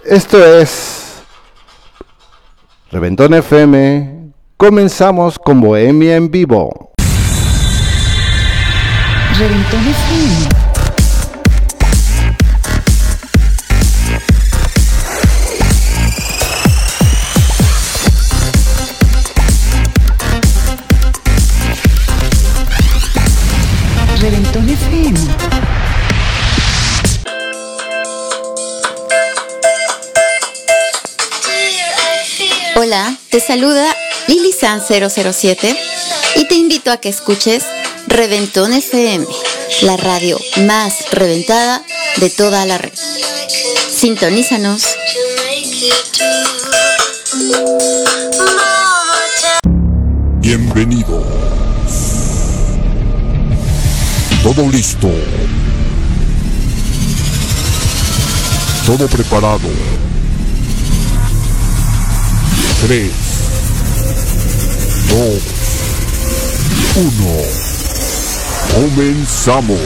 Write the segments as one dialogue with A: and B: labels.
A: Esto es Reventón FM. Comenzamos con Bohemia en vivo.
B: Reventón FM. Reventón FM.
C: Hola, te saluda Lili San 007 y te invito a que escuches Reventón FM, la radio más reventada de toda la red. Sintonízanos.
D: Bienvenidos. Todo listo. Todo preparado. 3, 2, 1. Comenzamos.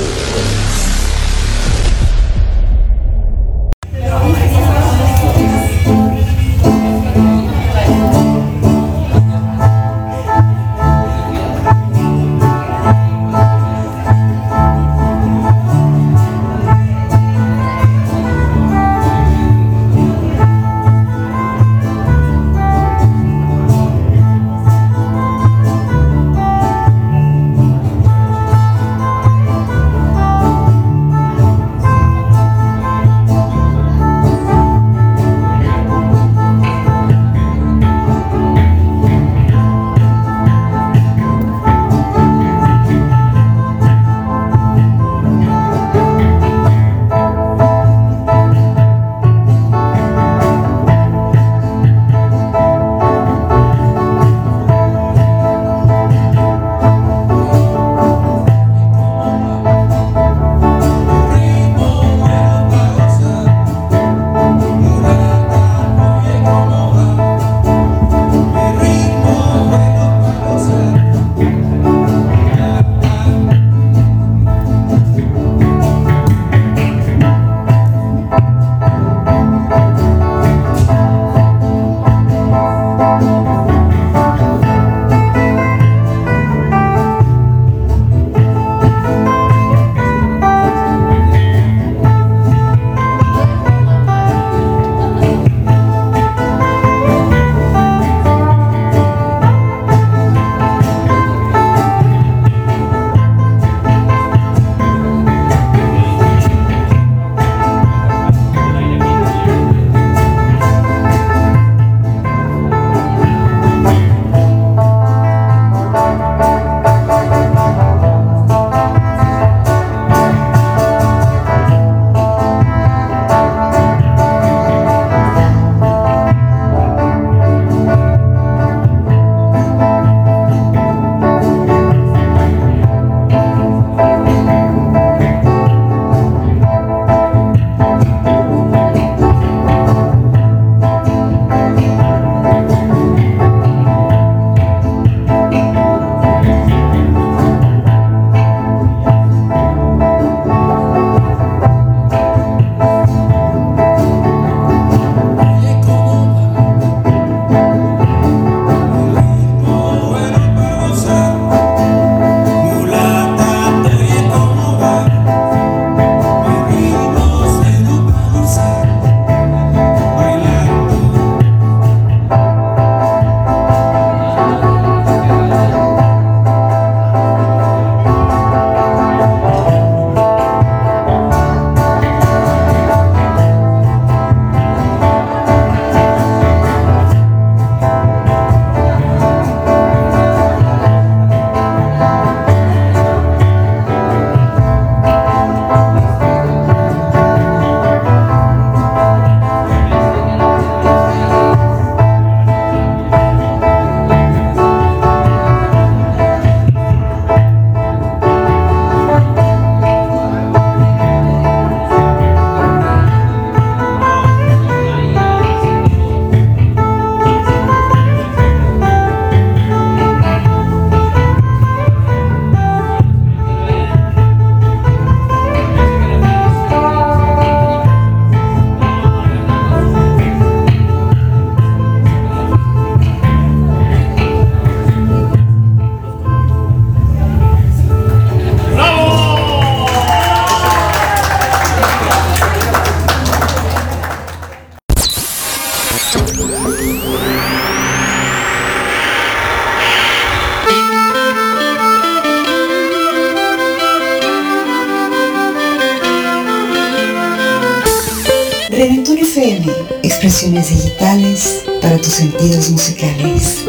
B: FM, expresiones digitales para tus sentidos musicales.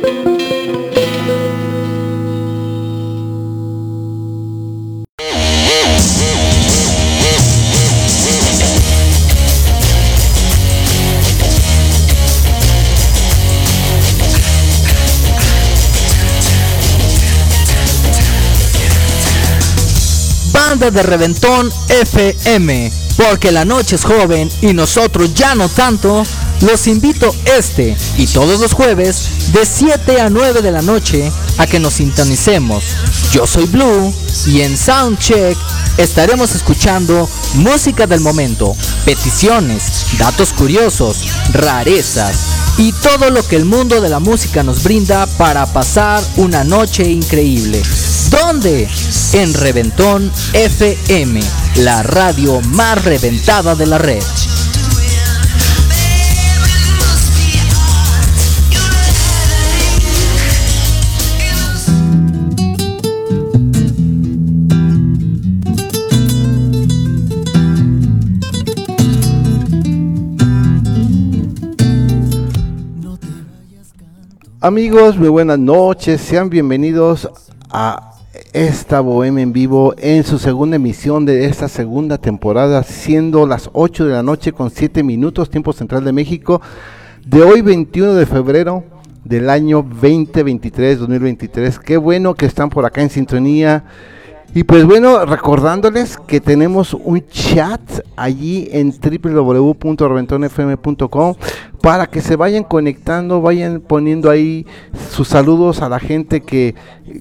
E: Banda de Reventón FM, porque la noche es joven y nosotros ya no tanto. Los invito este y todos los jueves de 7 a 9 de la noche a que nos sintonicemos. Yo soy Blue y en Soundcheck estaremos escuchando música del momento, peticiones, datos curiosos, rarezas y todo lo que el mundo de la música nos brinda para pasar una noche increíble. ¿Dónde? En Reventón FM, la radio más reventada de la red.
A: Amigos, muy buenas noches, sean bienvenidos a esta Bohemia en vivo en su segunda emisión de esta segunda temporada, siendo las 8 de la noche con 7 minutos, tiempo central de México, de hoy 21 de febrero del año 2023. Qué bueno que están por acá en sintonía. Y pues bueno, recordándoles que tenemos un chat allí en www.reventonfm.com para que se vayan conectando, vayan poniendo ahí sus saludos a la gente que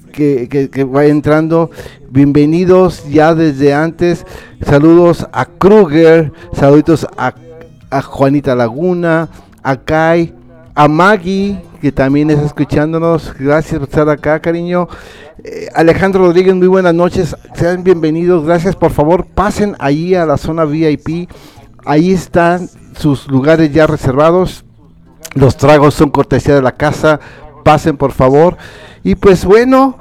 A: va entrando. Bienvenidos ya desde antes. Saludos a Kruger, saluditos a Juanita Laguna, a Kai, a Maggie, que también está escuchándonos. Gracias por estar acá, cariño. Alejandro Rodríguez, muy buenas noches, sean bienvenidos, gracias. Por favor, pasen ahí a la zona VIP, ahí están sus lugares ya reservados, los tragos son cortesía de la casa, pasen por favor. Y pues bueno,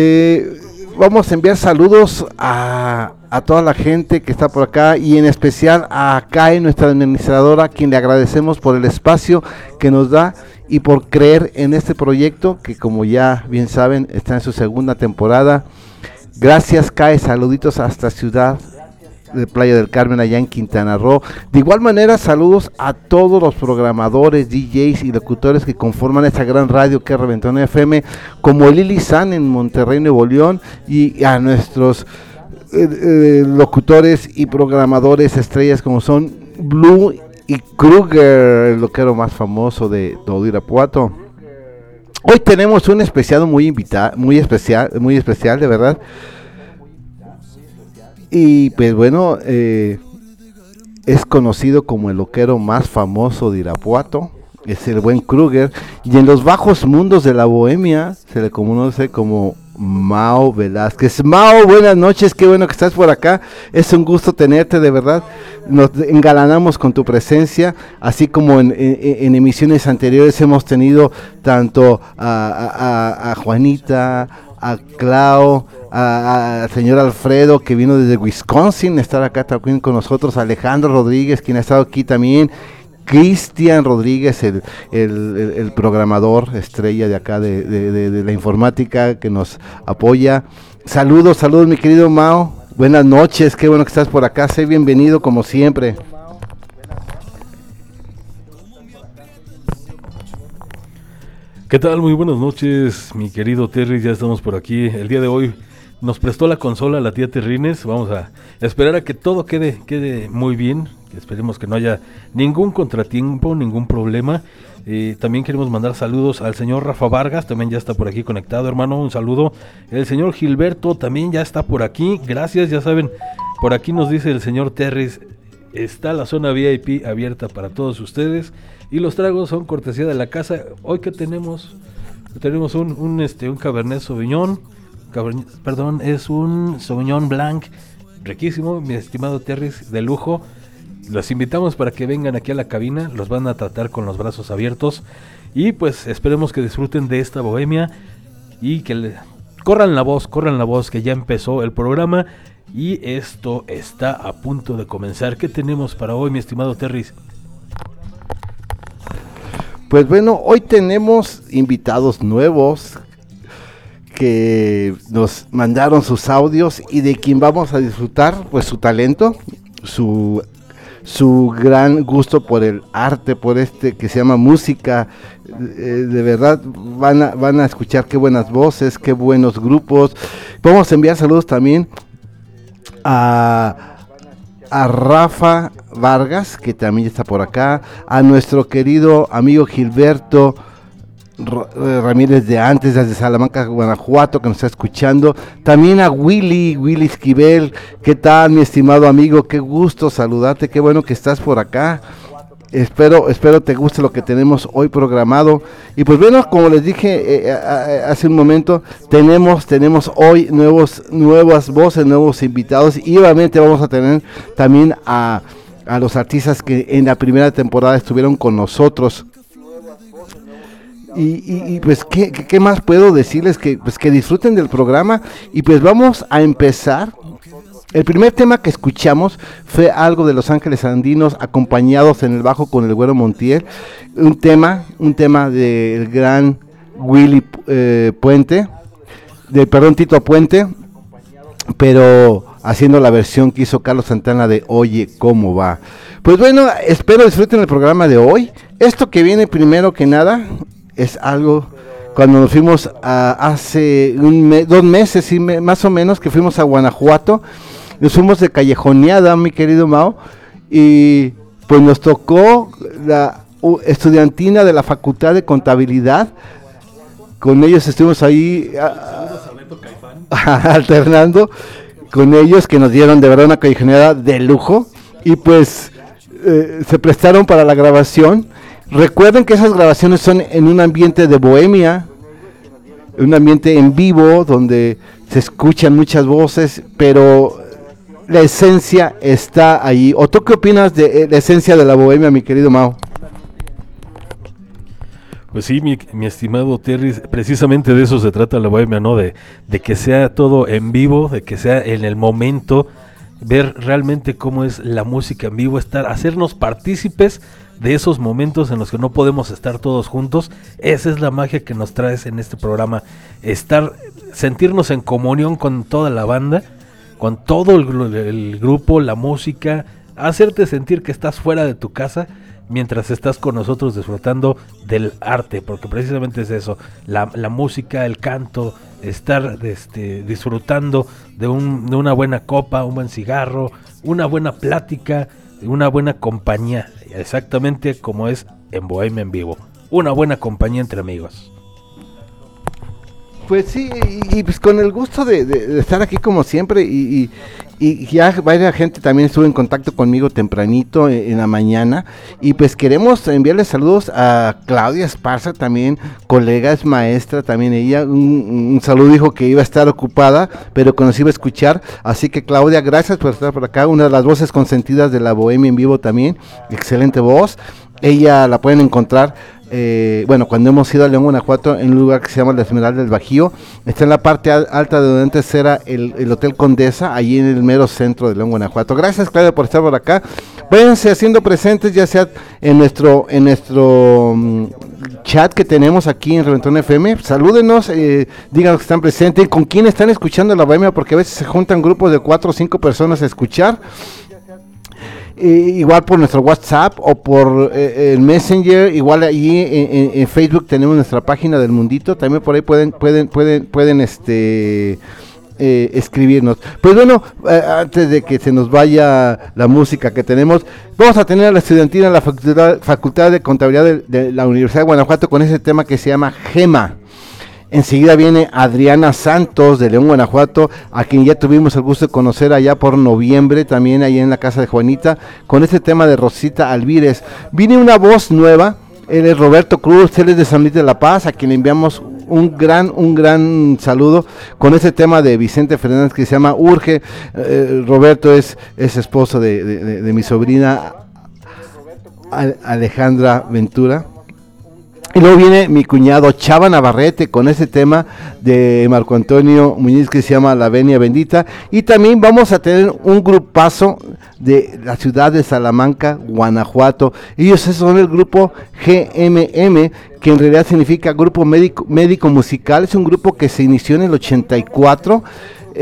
A: vamos a enviar saludos a toda la gente que está por acá y en especial a Kai, nuestra administradora, a quien le agradecemos por el espacio que nos da y por creer en este proyecto que, como ya bien saben, está en su segunda temporada. Gracias, Kai, saluditos hasta Ciudad de Playa del Carmen, allá en Quintana Roo. De igual manera, saludos a todos los programadores, DJs y locutores que conforman esta gran radio que es Reventón FM, como Lili San en Monterrey, Nuevo León, y a nuestros locutores y programadores estrellas como son Blue y Kruger, el loquero más famoso de todo Irapuato. Hoy tenemos un especial muy especial de verdad. Y pues bueno, es conocido como el loquero más famoso de Irapuato, es el buen Kruger, y en los bajos mundos de la bohemia se le conoce como Mao Velázquez. Mao, buenas noches, qué bueno que estás por acá, es un gusto tenerte, de verdad, nos engalanamos con tu presencia, así como en emisiones anteriores hemos tenido tanto a Juanita, a Clau, al señor Alfredo, que vino desde Wisconsin, estar acá también con nosotros, Alejandro Rodríguez, quien ha estado aquí también, Cristian Rodríguez, el programador estrella de acá de la informática que nos apoya. Saludos mi querido Mao, buenas noches, qué bueno que estás por acá, sé bienvenido como siempre.
F: ¿Qué tal? Muy buenas noches, mi querido Terry, ya estamos por aquí. El día de hoy nos prestó la consola la tía Terrines, vamos a esperar a que todo quede muy bien. Esperemos que no haya ningún contratiempo, ningún problema. También queremos mandar saludos al señor Rafa Vargas, también ya está por aquí conectado, hermano, un saludo. El señor Gilberto también ya está por aquí, gracias, ya saben, por aquí nos dice el señor Terris, está la zona VIP abierta para todos ustedes y los tragos son cortesía de la casa. Hoy que tenemos un Cabernet Sauvignon, es un Sauvignon Blanc, riquísimo, mi estimado Terris, de lujo. Los invitamos para que vengan aquí a la cabina, los van a tratar con los brazos abiertos y pues esperemos que disfruten de esta bohemia y que corran la voz que ya empezó el programa y esto está a punto de comenzar. ¿Qué tenemos para hoy, mi estimado Terris?
A: Pues bueno, hoy tenemos invitados nuevos que nos mandaron sus audios y de quien vamos a disfrutar pues su talento, su gran gusto por el arte, por que se llama música. De verdad van a escuchar qué buenas voces, qué buenos grupos. Vamos a enviar saludos también a Rafa Vargas, que también está por acá, a nuestro querido amigo Gilberto Ramírez de antes, desde Salamanca, Guanajuato, que nos está escuchando. También a Willy Esquivel. ¿Qué tal, mi estimado amigo? Qué gusto saludarte, qué bueno que estás por acá. Espero te guste lo que tenemos hoy programado. Y pues bueno, como les dije hace un momento, tenemos hoy nuevas voces, nuevos invitados, y obviamente vamos a tener también a los artistas que en la primera temporada estuvieron con nosotros. Y pues ¿qué más puedo decirles? Que disfruten del programa. Y pues vamos a empezar. El primer tema que escuchamos fue algo de Los Ángeles Andinos, acompañados en el bajo con el Güero Montiel. Un tema del gran Willy Tito Puente, pero haciendo la versión que hizo Carlos Santana de Oye, ¿cómo va? Pues bueno, espero disfruten el programa de hoy. Esto que viene primero que nada es algo, cuando nos fuimos hace 2 meses, sí, más o menos, que fuimos a Guanajuato, nos fuimos de callejoneada, mi querido Mao, y pues nos tocó la estudiantina de la Facultad de Contabilidad. Con ellos estuvimos ahí alternando con ellos, que nos dieron de verdad una callejoneada de lujo, y pues se prestaron para la grabación. Recuerden que esas grabaciones son en un ambiente de bohemia, un ambiente en vivo donde se escuchan muchas voces, pero la esencia está ahí. ¿O tú qué opinas de la esencia de la bohemia, mi querido Mao?
F: Pues sí, mi estimado Terry, precisamente de eso se trata la bohemia, ¿no? De que sea todo en vivo, de que sea en el momento, ver realmente cómo es la música en vivo, hacernos partícipes de esos momentos en los que no podemos estar todos juntos. Esa es la magia que nos traes en este programa, sentirnos en comunión con toda la banda, con todo el grupo, la música, hacerte sentir que estás fuera de tu casa mientras estás con nosotros disfrutando del arte, porque precisamente es eso, la música, el canto, estar disfrutando de una buena copa, un buen cigarro, una buena plática, una buena compañía, exactamente como es en Bohemia en Vivo, una buena compañía entre amigos.
A: Pues sí, y pues con el gusto de estar aquí como siempre, y ya varias gente también estuvo en contacto conmigo tempranito en la mañana, y pues queremos enviarles saludos a Claudia Esparza, también colega, es maestra, también ella, un saludo, dijo que iba a estar ocupada, pero que nos iba a escuchar, así que Claudia, gracias por estar por acá, una de las voces consentidas de la Bohemia en Vivo también, excelente voz. Ella la pueden encontrar, cuando hemos ido a León, Guanajuato, en un lugar que se llama La Esmeralda del Bajío. Está en la parte alta de donde antes era el Hotel Condesa, allí en el mero centro de León, Guanajuato. Gracias, Claudia, por estar por acá. Váyanse haciendo presentes, ya sea en nuestro chat que tenemos aquí en Reventón FM. Salúdenos, díganos que están presentes, con quién están escuchando la bohemia, porque a veces se juntan grupos de 4 o 5 personas a escuchar. Igual por nuestro WhatsApp o por el Messenger, igual allí en Facebook tenemos nuestra página del Mundito, también por ahí pueden escribirnos. Pues bueno, antes de que se nos vaya la música que tenemos, vamos a tener a la estudiantina de la Facultad de Contabilidad de la Universidad de Guanajuato con ese tema que se llama Gema. Enseguida viene Adriana Santos de León, Guanajuato, a quien ya tuvimos el gusto de conocer allá por noviembre, también allá en la casa de Juanita, con este tema de Rosita Alvírez. Viene una voz nueva, él es Roberto Cruz, él es de San Luis de la Paz, a quien le enviamos un gran saludo con este tema de Vicente Fernández que se llama Urge. Roberto es esposo de mi sobrina Alejandra Ventura. Y luego viene mi cuñado Chava Navarrete con ese tema de Marco Antonio Muñiz que se llama La Venia Bendita. Y también vamos a tener un grupazo de la ciudad de Salamanca, Guanajuato. Ellos son el grupo GMM, que en realidad significa Grupo Médico Musical. Es un grupo que se inició en el 84, con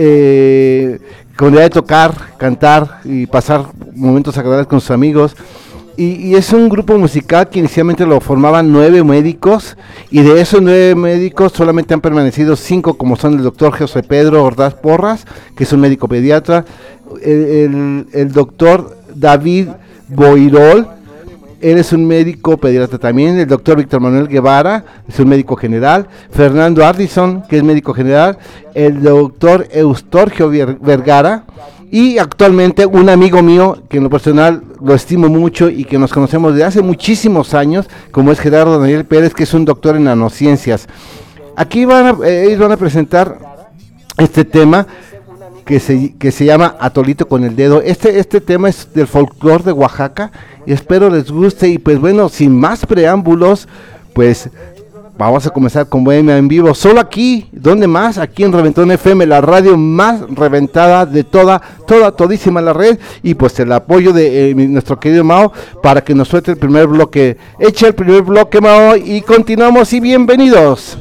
A: la idea de tocar, cantar y pasar momentos agradables con sus amigos. Y es un grupo musical que inicialmente lo formaban 9 médicos, y de esos 9 médicos solamente han permanecido 5, como son el doctor José Pedro Ordaz Porras, que es un médico pediatra, el doctor David Boirol, él es un médico pediatra también, el doctor Víctor Manuel Guevara, es un médico general, Fernando Ardison, que es médico general, el doctor Eustorgio Vergara, y actualmente un amigo mío, que en lo personal lo estimo mucho y que nos conocemos desde hace muchísimos años, como es Gerardo Daniel Pérez, que es un doctor en nanociencias. Aquí ellos van a presentar este tema que se llama Atolito con el Dedo. Este tema es del folclore de Oaxaca y espero les guste. Y pues bueno, sin más preámbulos, pues vamos a comenzar con Bohemia en vivo, solo aquí, ¿dónde más? Aquí en Reventón FM, la radio más reventada de todísima la red, y pues el apoyo de nuestro querido Mao para que nos suelte el primer bloque. Echa el primer bloque, Mao, y continuamos, y bienvenidos.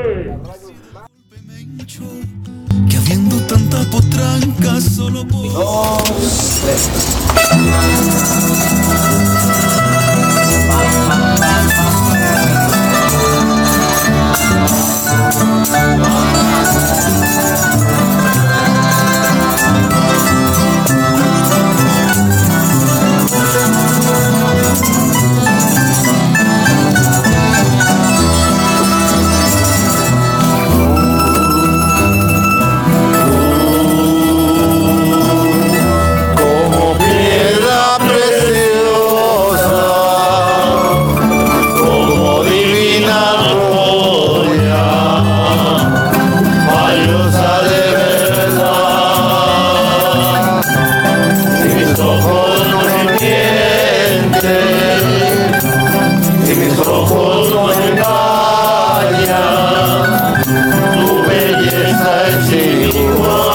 G: Que habiendo tanta potranca solo por...
H: Como piedra preciosa, como divina joya, valiosa de verdad. Si mis ojos no me mienten, si mis ojos no engañan, tu belleza es igual.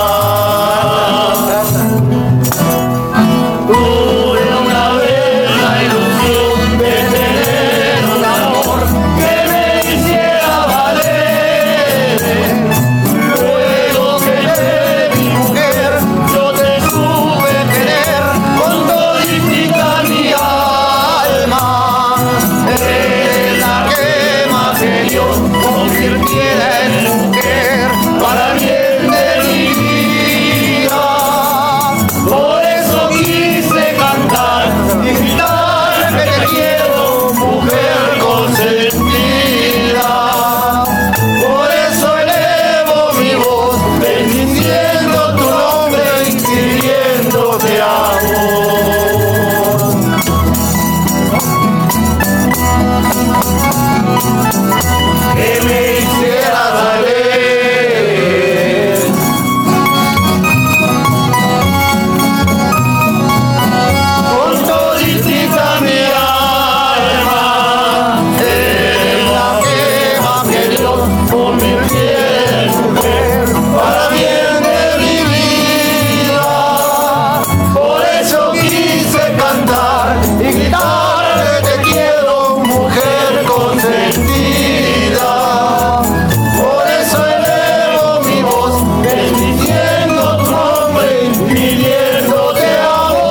H: Tuve una vez la ilusión de tener un amor que me hiciera valer. Luego que de mi mujer yo te supe querer con toditita mi alma. Eres la que más que Dios convirtiera en mujer para bien de mi vida. Por eso quise cantar y gritar que te quiero, mujer consentida. Por eso elevo mi voz, bendiciendo tu nombre y pidiéndote amor. Que me hiciera valer. Con toditita mi alma, eres la que más que Dios convirtiera en mujer para bien de mi vida. Por eso quise cantar y gritar que te quiero, mujer consentida. Por eso elevo mi voz, bendiciendo tu nombre y pidiéndote amor.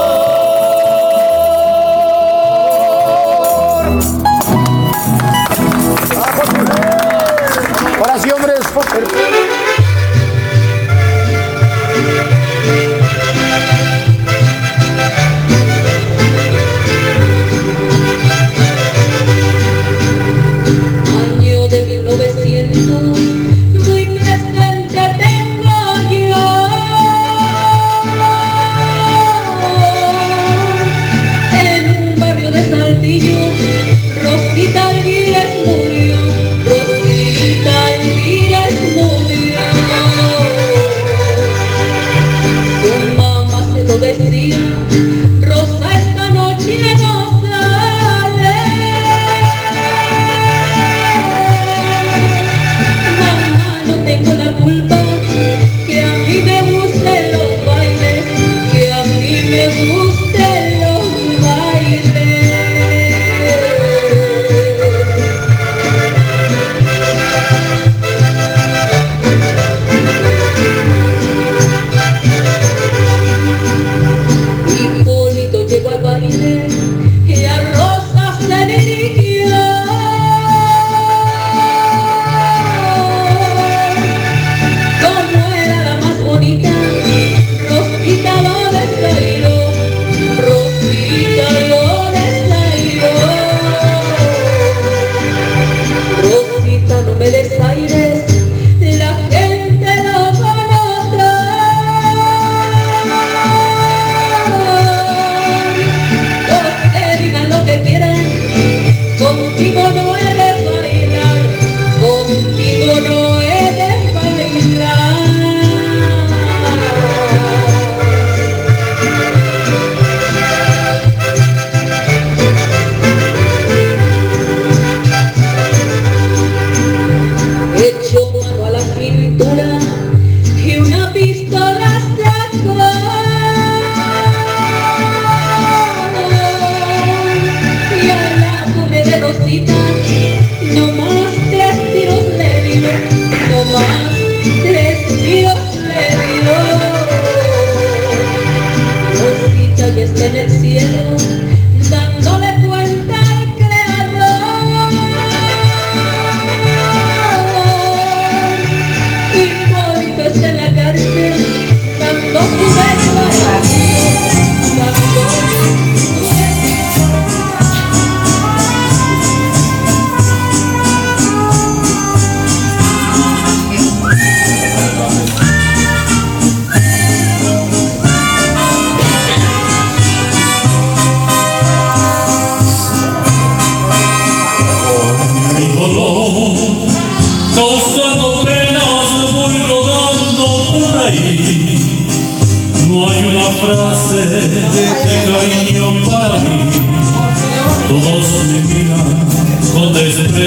H: Ahora sí, hombres.
I: Año de 1900, muy presente tengo yo. En un barrio de Saltillo, Rosita Elvira murió. Rosita Elvira murió.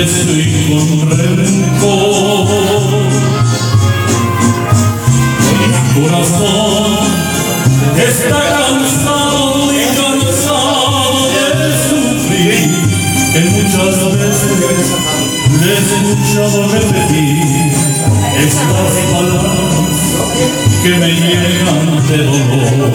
J: desprecio y con rencor. Mi corazón está cansado, muy cansado de sufrir, que muchas veces le he escuchado repetir estas palabras que me llenan de dolor.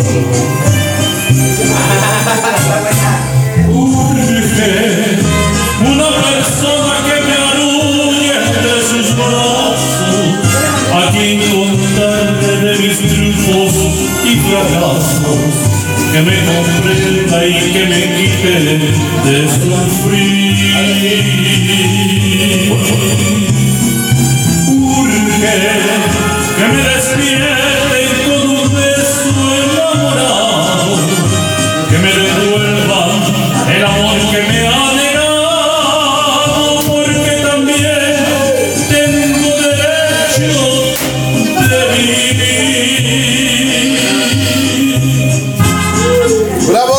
J: Urge una persona que me arrulle entre sus brazos, a quien contarle de mis triunfos y fracasos, que me comprenda y que me quite de sufrir. Urge que me despierte con un beso enamorado, que me devuelvan el amor que me ha negado, porque también tengo derecho de vivir.
A: ¡Bravo!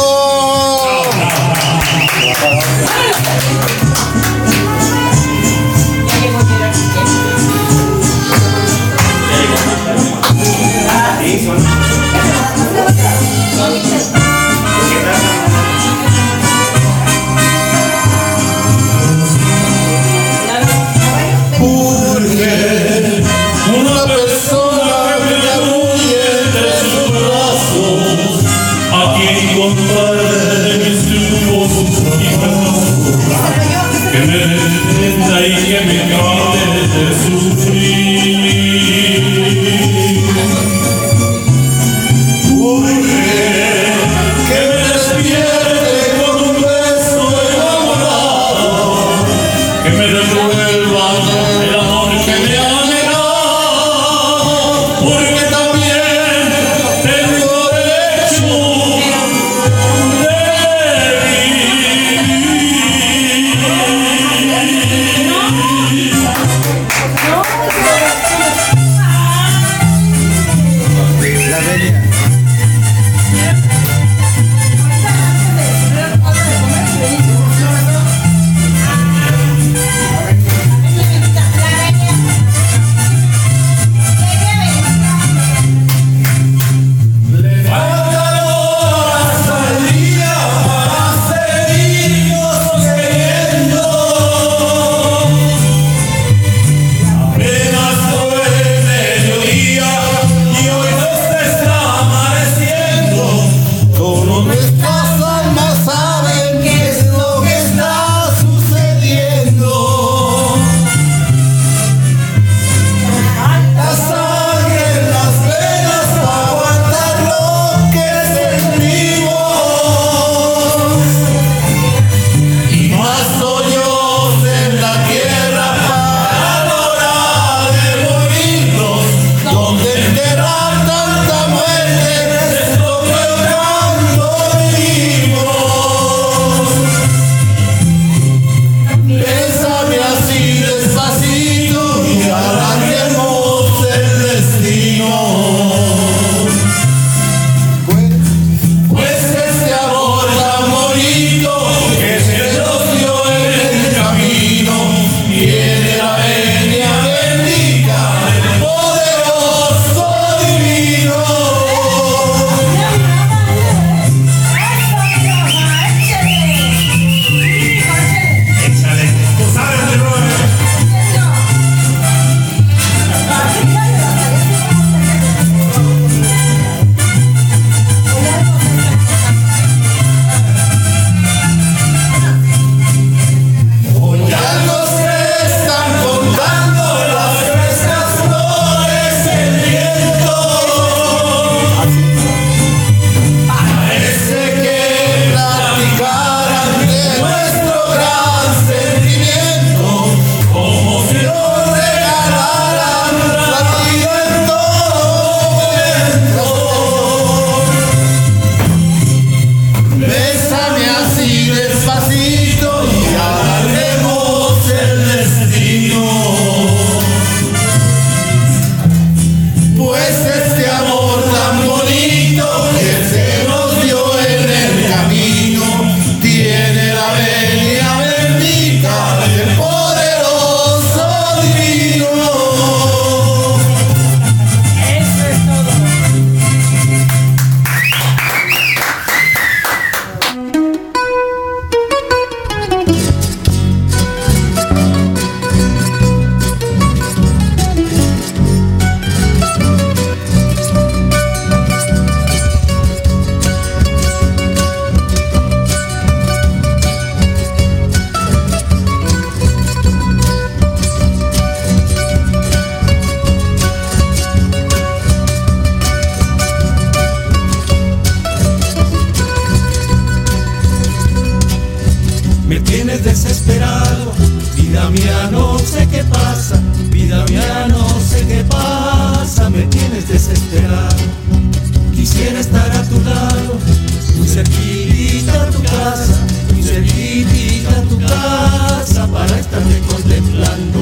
G: me tienes desesperado. Vida mía, no sé qué pasa, vida mía, no sé qué pasa, me tienes desesperado. Quisiera estar a tu lado, muy cerquita a tu casa, muy cerquita a tu casa, para estarte contemplando.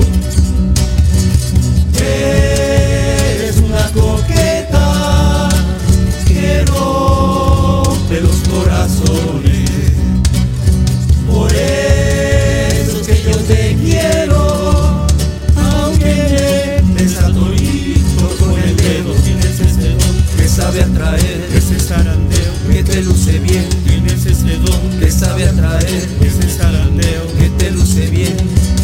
G: Eres una coqueta que rompe los corazones. Por eso es que yo te quiero, aunque me desatorito con el dedo. Tienes ese don que sabe atraer, ese zarandeo que te luce bien. Tienes ese don que sabe atraer, ese zarandeo que te luce bien.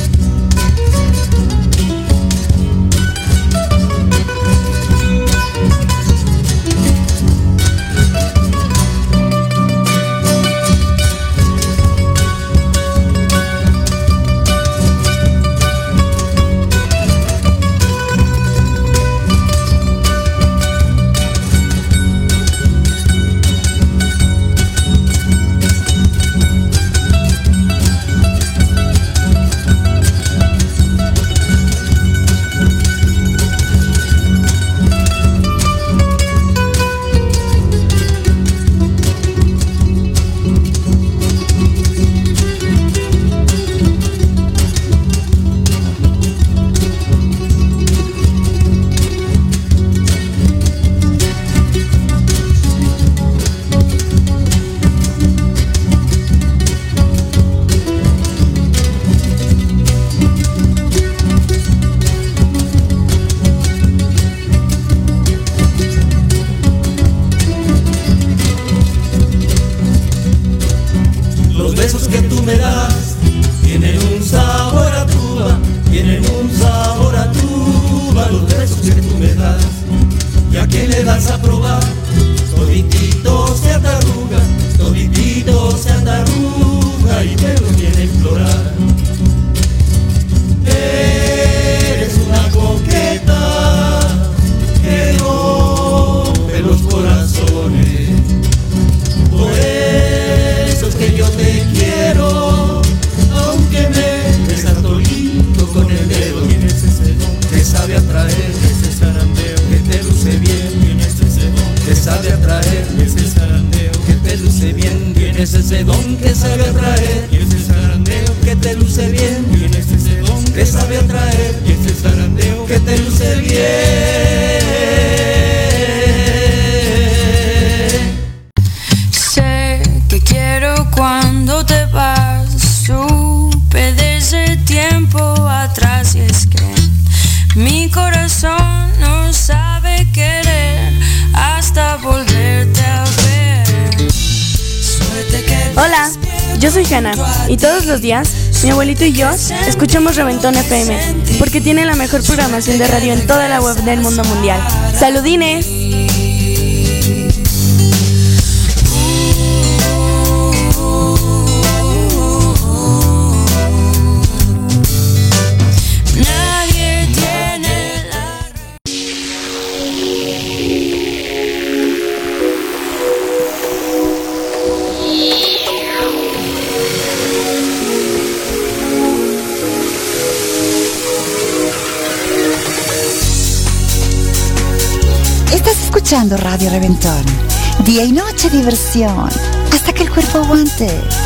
K: Y todos los días, mi abuelito y yo escuchamos Reventón FM, porque tiene la mejor programación de radio en toda la web del mundo mundial. ¡Saludines!
L: Escuchando Radio Reventón, día y noche diversión, hasta que el cuerpo aguante.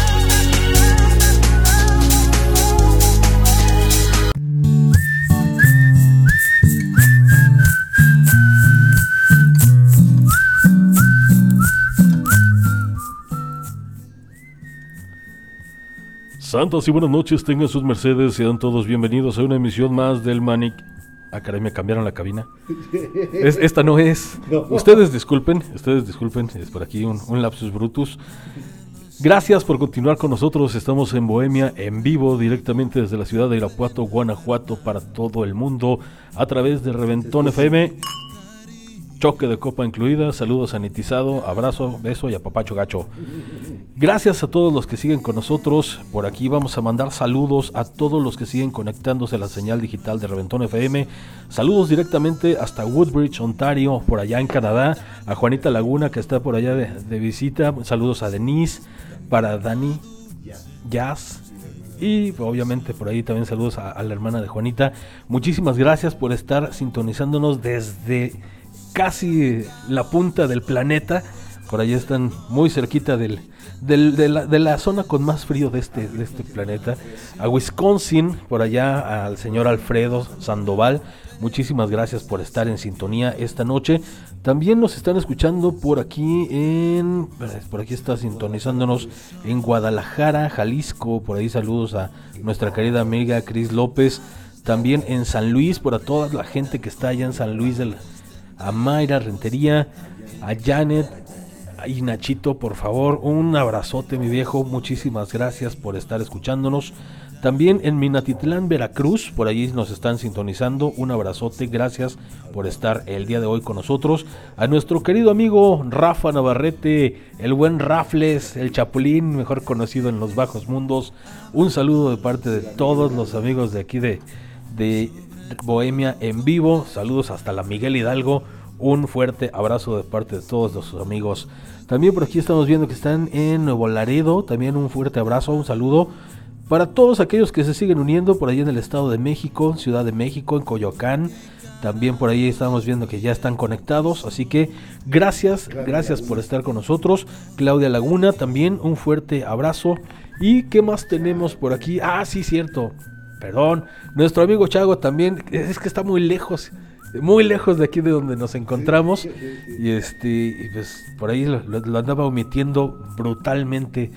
F: Santos y buenas noches, tengan sus mercedes, sean todos bienvenidos a una emisión más del Manic. Ah, caray, me cambiaron la cabina. Esta no es. No. Ustedes disculpen, es por aquí un lapsus brutus. Gracias por continuar con nosotros, estamos en Bohemia, en vivo, directamente desde la ciudad de Irapuato, Guanajuato, para todo el mundo, a través de Reventón FM. Choque de copa incluida, saludo sanitizado, abrazo, beso y apapacho gacho. Gracias a todos los que siguen con nosotros. Por aquí vamos a mandar saludos a todos los que siguen conectándose a la señal digital de Reventón FM. Saludos directamente hasta Woodbridge, Ontario, por allá en Canadá. A Juanita Laguna, que está por allá de visita. Saludos a Denise, para Dani, Jazz, Y obviamente por ahí también saludos a la hermana de Juanita. Muchísimas gracias por estar sintonizándonos desde casi la punta del planeta. Por allá están muy cerquita de la zona con más frío de este planeta. A Wisconsin, por allá al señor Alfredo Sandoval. Muchísimas gracias por estar en sintonía esta noche. También nos están escuchando por aquí está sintonizándonos en Guadalajara, Jalisco. Por ahí saludos a nuestra querida amiga Cris López. También en San Luis, por a toda la gente que está allá en San Luis, a Mayra Rentería, a Janet y Nachito, por favor, un abrazote, mi viejo. Muchísimas gracias por estar escuchándonos. También en Minatitlán, Veracruz, por allí nos están sintonizando. Un abrazote, gracias por estar el día de hoy con nosotros. A nuestro querido amigo Rafa Navarrete, el buen Rafles, el Chapulín, mejor conocido en los bajos mundos. Un saludo de parte de todos los amigos de aquí de Bohemia en Vivo. Saludos hasta la Miguel Hidalgo. Un fuerte abrazo de parte de todos los amigos. También por aquí estamos viendo que están en Nuevo Laredo. También un fuerte abrazo, un saludo para todos aquellos que se siguen uniendo por ahí en el Estado de México, Ciudad de México, en Coyoacán. También por ahí estamos viendo que ya están conectados, así que gracias por estar con nosotros. Claudia Laguna, también un fuerte abrazo. ¿Y qué más tenemos por aquí? Ah, sí, cierto, perdón, nuestro amigo Chago también, es que está muy lejos de aquí de donde nos encontramos. Y pues por ahí lo andaba omitiendo brutalmente.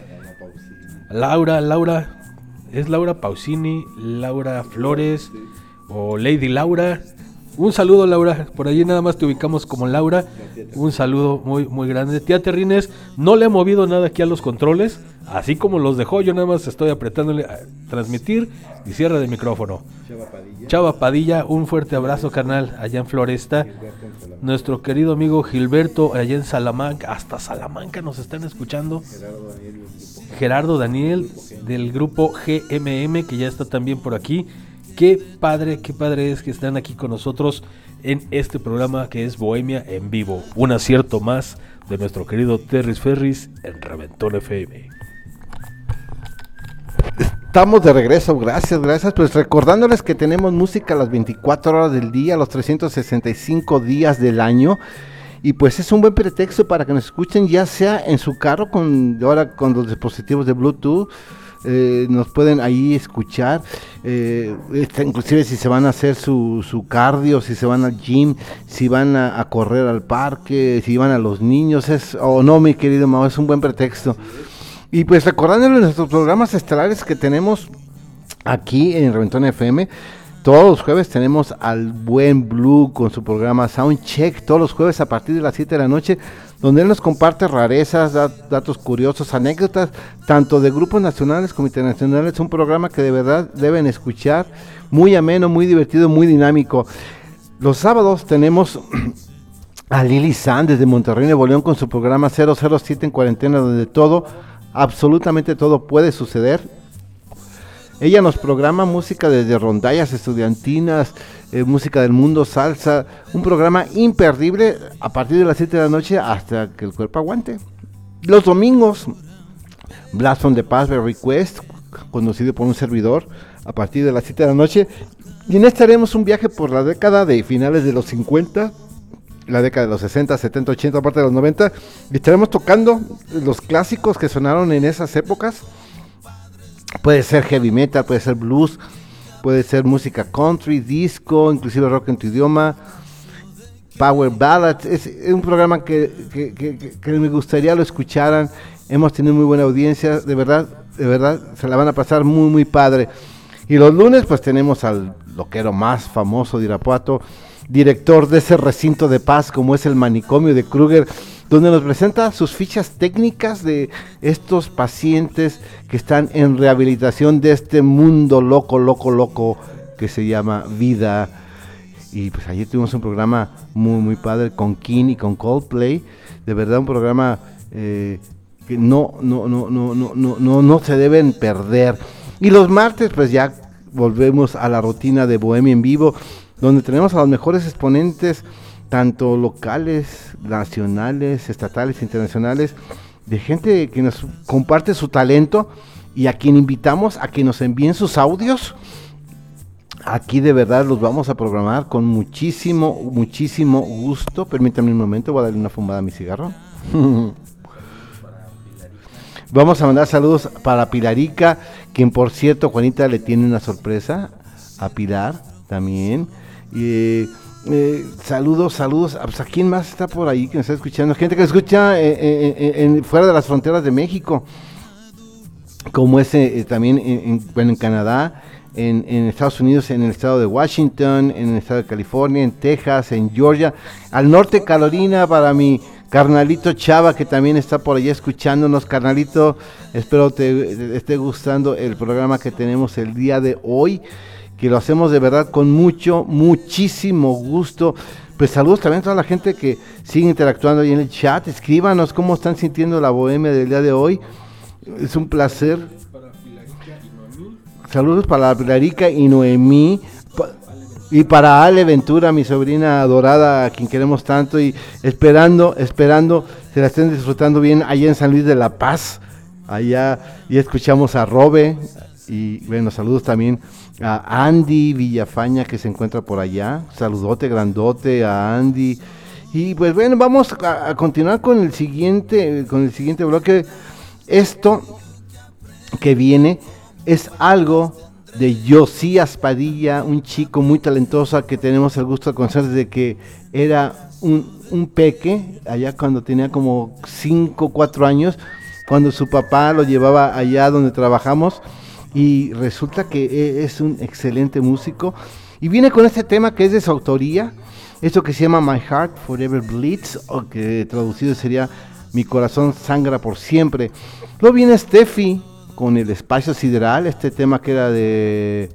F: Laura, es Laura Pausini, Laura Flores o Lady Laura. Un saludo, Laura, por ahí nada más te ubicamos como Laura. Un saludo muy muy grande. Tía Terrines no le ha movido nada aquí a los controles, así como los dejó. Yo nada más estoy apretándole a transmitir y cierre de micrófono. Chava Padilla, un fuerte abrazo, carnal, allá en Floresta. Nuestro querido amigo Gilberto, allá en Salamanca, hasta Salamanca nos están escuchando. Gerardo Daniel, del grupo GMM, que ya está también por aquí. Qué padre es que están aquí con nosotros en este programa que es Bohemia en Vivo. Un acierto más de nuestro querido Terris Ferris en Reventón FM.
A: Estamos de regreso, gracias. Pues recordándoles que tenemos música a las 24 horas del día, los 365 días del año. Y pues es un buen pretexto para que nos escuchen, ya sea en su carro, ahora con los dispositivos de Bluetooth. Nos pueden ahí escuchar, inclusive si se van a hacer su cardio, si se van al gym, si van a correr al parque, si van a los niños, no, mi querido Mao, es un buen pretexto. Y pues recordándole nuestros programas estelares que tenemos aquí en Reventón FM. Todos los jueves tenemos al buen Blue con su programa Soundcheck, todos los jueves a partir de las 7 de la noche, donde él nos comparte rarezas, datos curiosos, anécdotas, tanto de grupos nacionales como internacionales. Un programa que de verdad deben escuchar, muy ameno, muy divertido, muy dinámico. Los sábados tenemos a Lili San desde Monterrey, Nuevo León, con su programa 007 en cuarentena, donde absolutamente todo puede suceder. Ella nos programa música desde rondallas estudiantinas, música del mundo, salsa, un programa imperdible a partir de las 7 de la noche hasta que el cuerpo aguante. Los domingos, Blast from the Past Request, conducido por un servidor, a partir de las 7 de la noche. Y en este haremos un viaje por la década de finales de los 50, la década de los 60, 70, 80, aparte de los 90. Y estaremos tocando los clásicos que sonaron en esas épocas. Puede ser heavy metal, puede ser blues, puede ser música country, disco, inclusive rock en tu idioma, power ballads. Es un programa que me gustaría lo escucharan. Hemos tenido muy buena audiencia, de verdad se la van a pasar muy muy padre. Y los lunes pues tenemos al loquero más famoso de Irapuato, director de ese recinto de paz como es el manicomio de Kruger, donde nos presenta sus fichas técnicas de estos pacientes que están en rehabilitación de este mundo loco que se llama vida. Y pues ayer tuvimos un programa muy muy padre con King y con Coldplay, de verdad un programa que no se deben perder. Y los martes pues ya volvemos a la rutina de Bohemia en Vivo, donde tenemos a los mejores exponentes, tanto locales, nacionales, estatales, internacionales, de gente que nos comparte su talento y a quien invitamos a que nos envíen sus audios. Aquí de verdad los vamos a programar con muchísimo gusto. Permítanme un momento, voy a darle una fumada a mi cigarro. Vamos a mandar saludos para Pilarica, quien por cierto, Juanita le tiene una sorpresa a Pilar también. Saludos, pues, ¿a quién más está por ahí que nos está escuchando? Gente que escucha fuera de las fronteras de México, como también en Canadá, en Estados Unidos, en el estado de Washington, en el estado de California, en Texas, en Georgia, al norte Carolina, para mi carnalito Chava, que también está por allá escuchándonos. Carnalito, espero te esté gustando el programa que tenemos el día de hoy, que lo hacemos de verdad con muchísimo gusto. Pues saludos también a toda la gente que sigue interactuando ahí en el chat. Escríbanos cómo están sintiendo la bohemia del día de hoy. Es un placer. Saludos para Pilarica y Noemí. Y para Ale Ventura, mi sobrina adorada, a quien queremos tanto, y esperando se la estén disfrutando bien allá en San Luis de la Paz. Allá ya escuchamos a Robe, y bueno, saludos también a Andy Villafaña, que se encuentra por allá. Saludote grandote a Andy. Y pues bueno, vamos a continuar con el siguiente bloque. Esto que viene es algo de Josías Padilla, un chico muy talentoso que tenemos el gusto de conocer desde que era un peque, allá cuando tenía como 5, 4 años, cuando su papá lo llevaba allá donde trabajamos, y resulta que es un excelente músico, y viene con este tema que es de su autoría, esto que se llama My Heart Forever Bleeds, o que traducido sería Mi corazón sangra por siempre. Luego viene Steffi con El espacio sideral, este tema que era de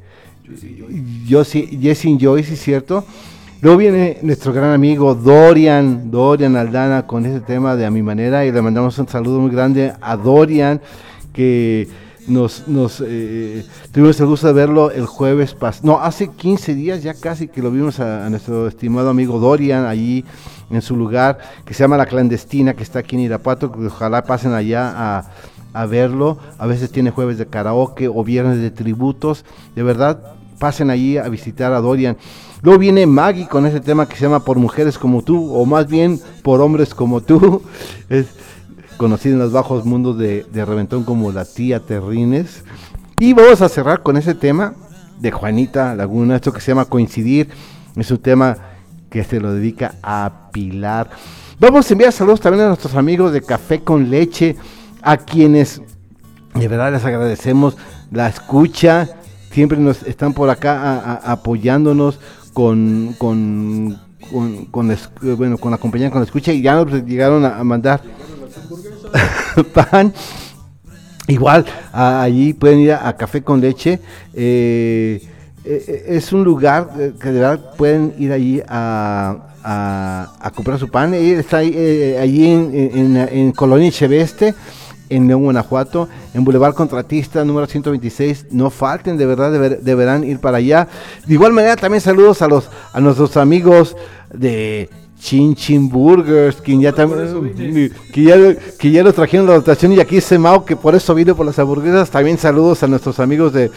A: Jesse Joyce, ¿cierto? Luego viene nuestro gran amigo Dorian Aldana con este tema de A mi manera, y le mandamos un saludo muy grande a Dorian, que tuvimos el gusto de verlo el jueves hace 15 días ya casi que lo vimos a nuestro estimado amigo Dorian allí en su lugar que se llama La Clandestina, que está aquí en Irapuato, que ojalá pasen allá a verlo. A veces tiene jueves de karaoke o viernes de tributos, de verdad pasen allí a visitar a Dorian. Luego viene Maggie con ese tema que se llama Por mujeres como tú, o más bien Por hombres como tú, es conocido en los bajos mundos de Reventón como la tía Terrines. Y vamos a cerrar con ese tema de Juanita Laguna, esto que se llama Coincidir, es un tema que se lo dedica a Pilar. Vamos a enviar saludos también a nuestros amigos de Café con Leche, a quienes de verdad les agradecemos la escucha, siempre nos están por acá apoyándonos con la compañía, con la escucha, y ya nos llegaron a mandar pan. Igual allí pueden ir a Café con Leche, es un lugar que de verdad pueden ir allí a comprar su pan. Está allí en Colonia Echeveste, en León, Guanajuato, en Boulevard Contratista, número 126. No falten, de verdad, deberán ir para allá. De igual manera, también saludos a nuestros amigos de Chin Chin Burgers, que ya lo trajeron la dotación, y aquí se Mao, que por eso vino por las hamburguesas. También saludos a nuestros amigos de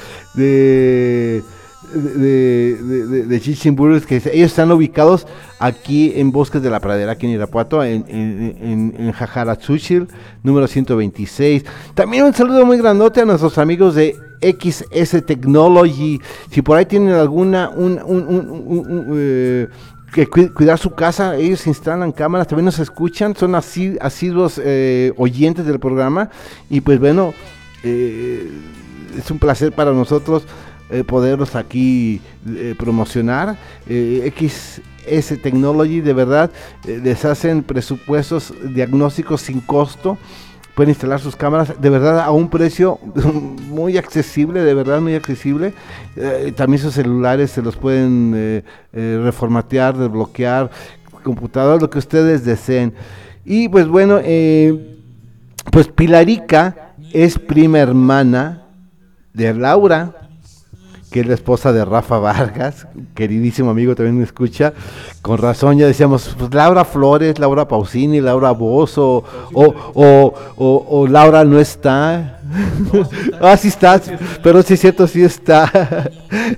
A: Chin Chin Burgers, que ellos están ubicados aquí en Bosques de la Pradera, aquí en Irapuato, en Jajaratsuchil, número 126. También un saludo muy grandote a nuestros amigos de XS Technology. Si por ahí tienen alguna que cuidar su casa, ellos instalan cámaras, también nos escuchan, son asiduos oyentes del programa, y pues bueno, es un placer para nosotros poderlos aquí promocionar. XS Technology, de verdad, les hacen presupuestos diagnósticos sin costo, pueden instalar sus cámaras de verdad a un precio muy accesible, de verdad muy accesible. También sus celulares se los pueden reformatear, desbloquear, computadoras, lo que ustedes deseen. Y pues bueno, pues Pilarica es prima hermana de Laura, que es la esposa de Rafa Vargas, queridísimo amigo, también me escucha. Con razón ya decíamos, pues Laura Flores, Laura Pausini, Laura Bozo, o Laura no está, Sí está, pero sí es cierto, sí está.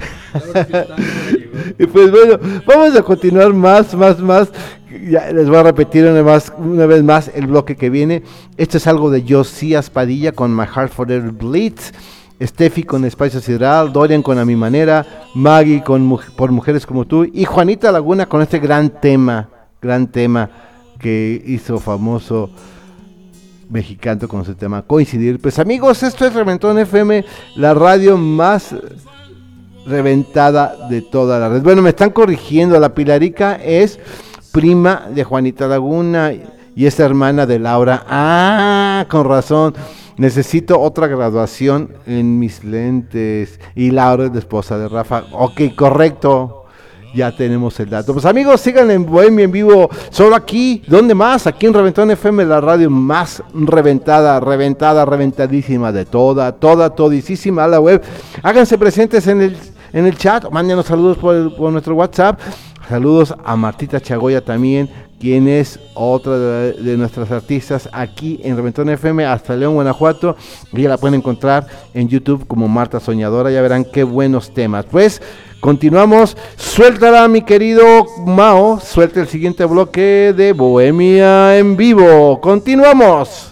A: Y pues bueno, vamos a continuar más. Ya les voy a repetir una vez más el bloque que viene. Esto es algo de Josías Padilla con My Heart Forever Bleeds, Steffi con Espacio Sideral, Dorian con A Mi Manera, Maggie con Por Mujeres Como Tú y Juanita Laguna con este gran tema que hizo famoso Mexicano con su tema Coincidir. Pues amigos, esto es Reventón FM, la radio más reventada de toda la red. Bueno, me están corrigiendo, la Pilarica es prima de Juanita Laguna y es hermana de Laura. Con razón. Necesito otra graduación en mis lentes. Y Laura es la esposa de Rafa. Ok, correcto. Ya tenemos el dato. Pues amigos, sigan en Bohemia en vivo. Solo aquí. ¿Dónde más? Aquí en Reventón FM, la radio más reventadísima de todísima a la web. Háganse presentes en el chat. Mándenos saludos por nuestro WhatsApp. Saludos a Martita Chagoya también, quien es otra de nuestras artistas aquí en Reventón FM, hasta León, Guanajuato. Ya la pueden encontrar en YouTube como Marta Soñadora. Ya verán qué buenos temas. Pues continuamos. Suéltala, mi querido Mao. Suelta el siguiente bloque de Bohemia en vivo. Continuamos.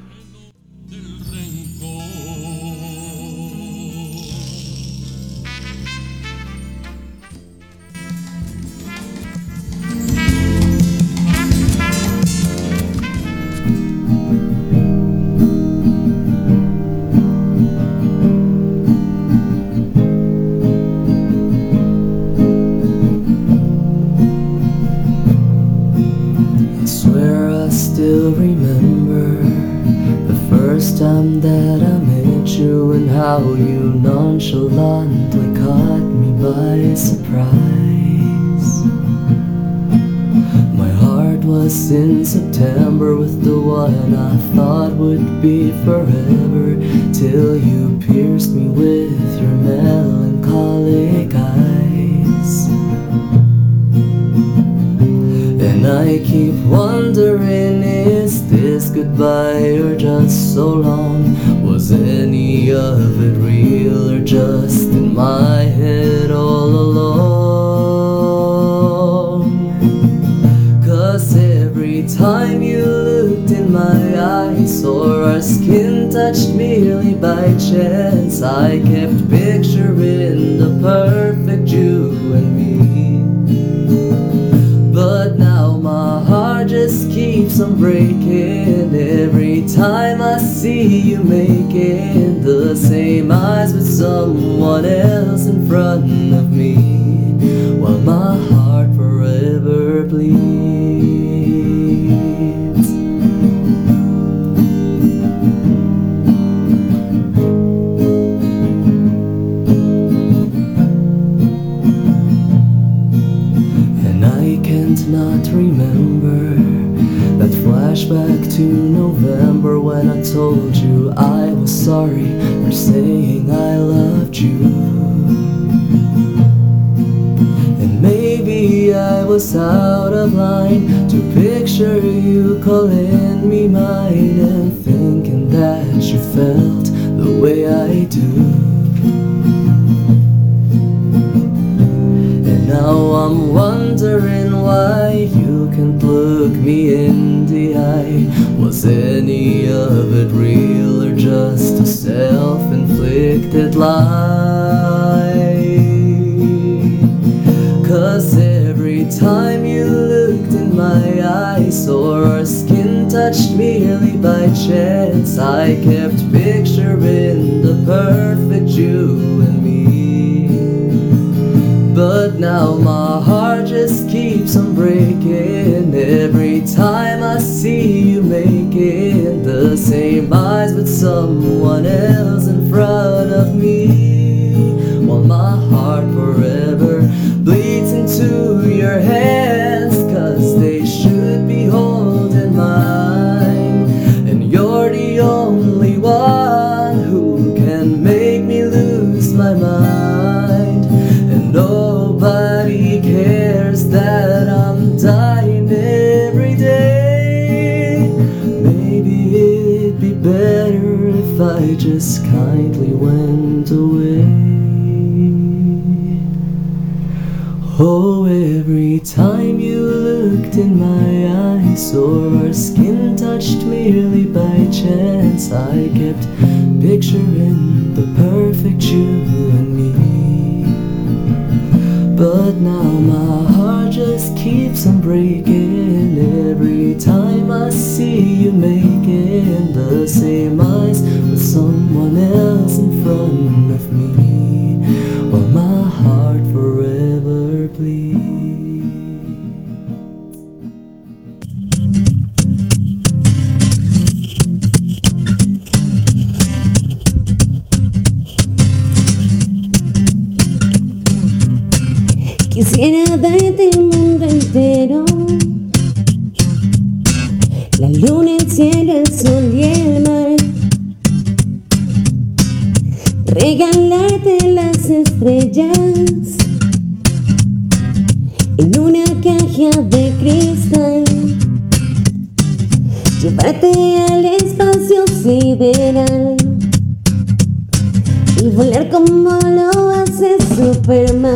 M: Still remember the first time that I met you and how you nonchalantly caught me by surprise. My heart was in September with the one I thought would be forever, till you pierced me with your melancholic eyes. And I keep wondering, is this goodbye or just so long? Was any of it real or just in my head all along? 'Cause every time you looked in my eyes or our skin touched merely by chance, I kept picturing the perfect you and me. But now my heart just keeps on breaking every time I see you making the same eyes with someone else in front of me, while my heart forever bleeds. Not remember that flashback to November when I told you I was sorry for saying I loved you. And maybe I was out of line to picture you calling me mine and thinking that you felt the way I do. Now I'm wondering why you can't look me in the eye. Was any of it real or just a self-inflicted lie? 'Cause every time you looked in my eyes or our skin touched merely by chance, I kept picturing the perfect you and me. But now my heart just keeps on breaking every time I see you making the same eyes with someone else in front of me, while my heart forever bleeds into your hands, 'cause they should be holding mine. And you're the only one who can make me lose my mind. And nobody cares that I'm dying every day. Maybe it'd be better if I just nightly went away. Oh, every time you looked in my eyes, or our skin touched merely by chance, I kept picturing the perfect you and me. But now my heart just keeps on breaking every time I see you making the same eyes with someone else in front of me, while my heart forever bleeds.
N: Quisiera darte el mundo entero, la luna, el cielo, el sol y el mar, regalarte las estrellas en una caja de cristal, llevarte al espacio sideral y volar como lo hace Superman.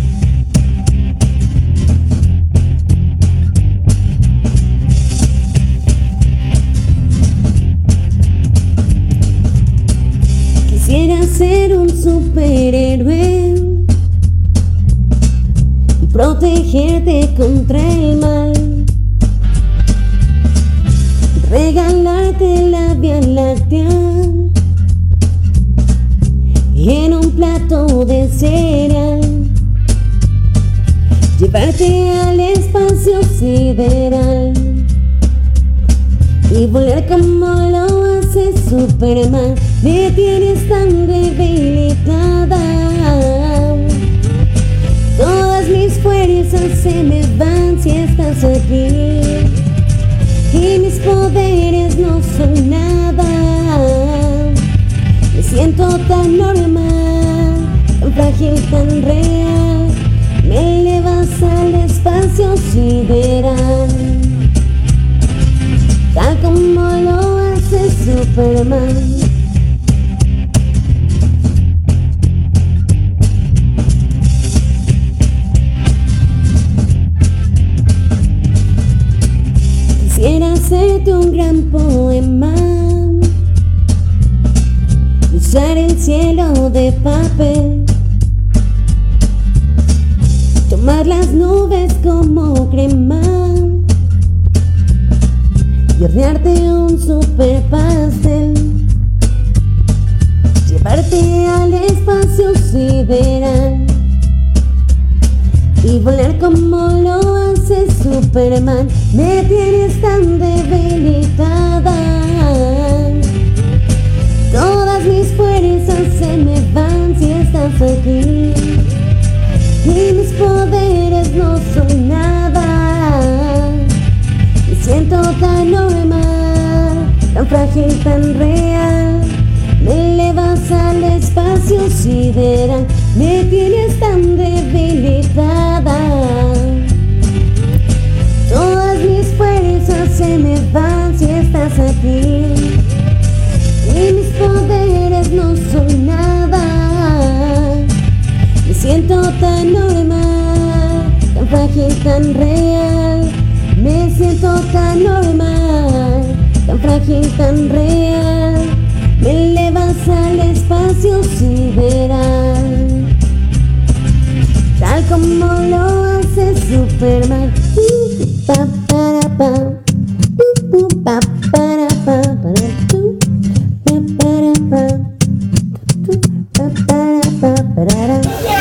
N: Quisiera ser un superhéroe y protegerte contra el mal, regalarte la Vía Láctea en un plato de cereal, llevarte al espacio sideral y volar como lo hace Superman. Me tienes tan debilitada, todas mis fuerzas se me van si estás aquí, y mis poderes no son nada. Me siento tan normal, tan frágil, tan real. Me elevas al espacio sideral, tal como lo hace Superman. Quisiera hacerte un gran poema, usar el cielo de papel, tomar las nubes como crema y hornearte un super pastel, llevarte al espacio sideral y volar como lo hace Superman. Me tienes tan debilitada, todas mis fuerzas se me van si estás aquí, y mis poderes no son nada. Me siento tan normal, tan frágil, tan real. Me elevas al espacio sideral. Me tienes tan debilitada, todas mis fuerzas se me van si estás aquí, y mis poderes no son nada. Me siento tan normal, tan frágil, tan real. Me siento tan normal, tan frágil, tan real. Me elevas al espacio sideral, tal como lo hace Superman. Pa para pa, pa para pa, para tu, pa para pa, pa para pa, para.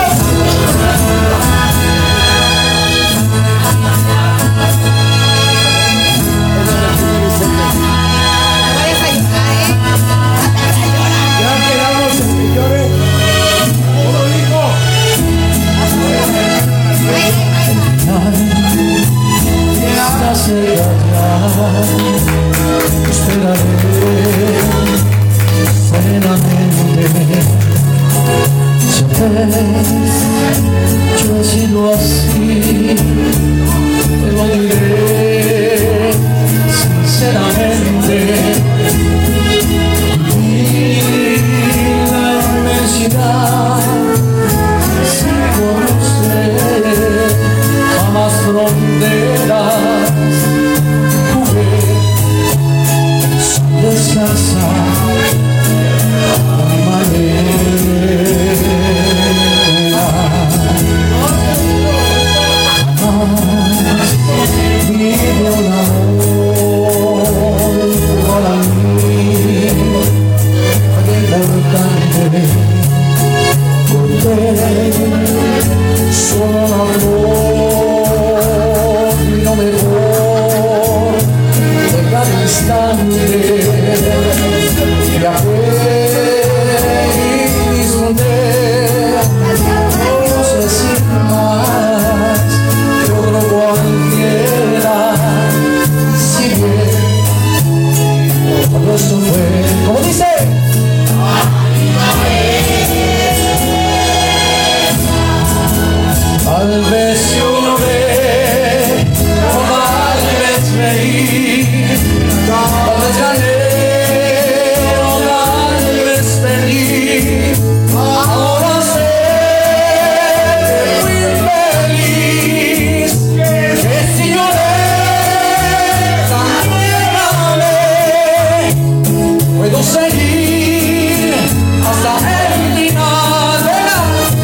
M: Esperaré serenamente. Sabes, yo he sido así, te lo diré sinceramente.
G: Solo amor y no mejor de cada instante viajé y disfruté. No sé si más que otro cualquiera, si bien cuando esto fue, como dice, tal vez si uno ve, o tal vez reír, tal vez gané, o tal vez perdí. Ahora sé que fui feliz, que si lloré, también amé. Puedo seguir hasta el final de la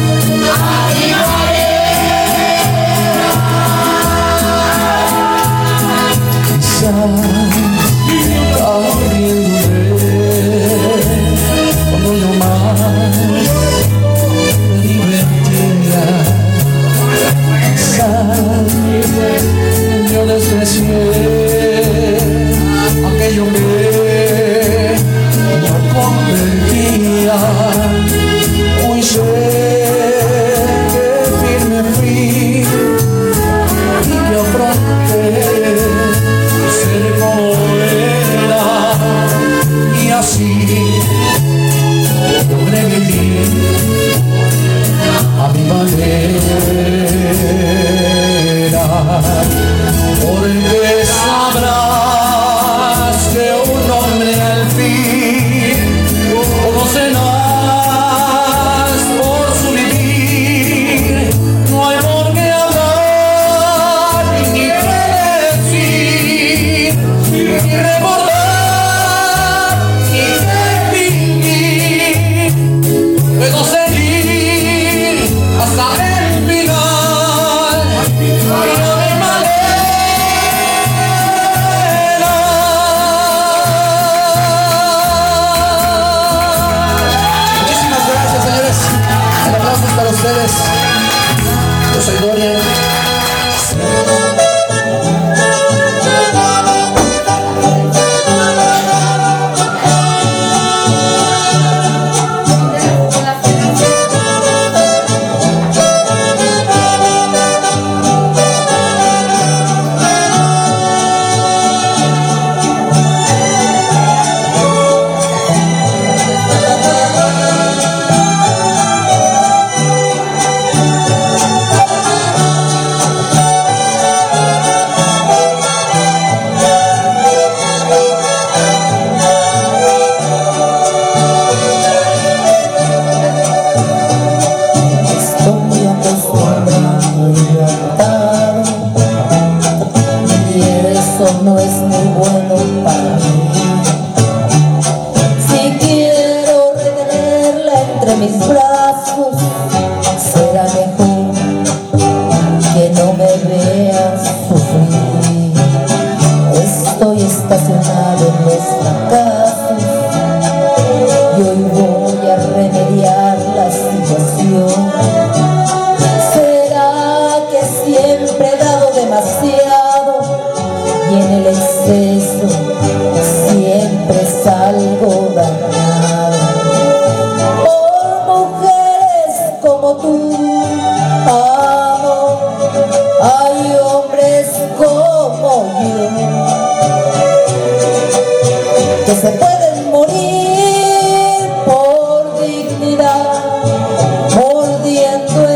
G: cuando yo más me divertía, yo desprecié aquello que yo convertía. Hoy sé que firme fui y que afronté ser como era, y así logré vivir a mi manera, porque sabrás que un hombre al fin conoce más por su vivir. No hay por qué hablar ni qué decir, ni recordar ni qué fingir. Puedo seguir hasta el final y no hay manera. Muchísimas gracias, señores. El aplauso es para ustedes. Yo soy Dorian.
O: No es muy bueno para mí. Si quiero retenerla entre mis brazos, será mejor que no me veas sufrir. Estoy estacionado en los fracasos y hoy voy a remediar la situación. ¿Será que siempre he dado demasiado? Y en el exceso siempre salgo dañado. Por mujeres como tú amo, hay hombres como yo que se pueden morir por dignidad, mordiendo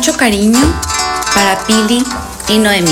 C: mucho cariño para Pili y Noemí.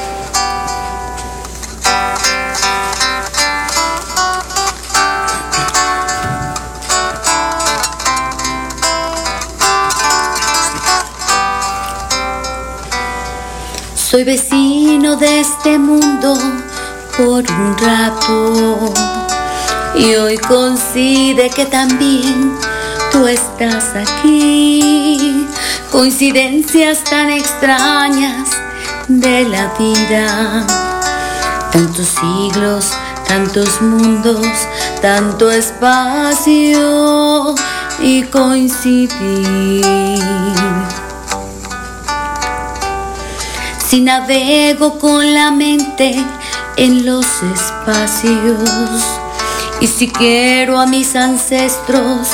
C: Soy vecino de este mundo por un rato y hoy coincide que también tú estás aquí. Coincidencias tan extrañas de la vida. Tantos siglos, tantos mundos, tanto espacio y coincidir. Si navego con la mente en los espacios y si quiero a mis ancestros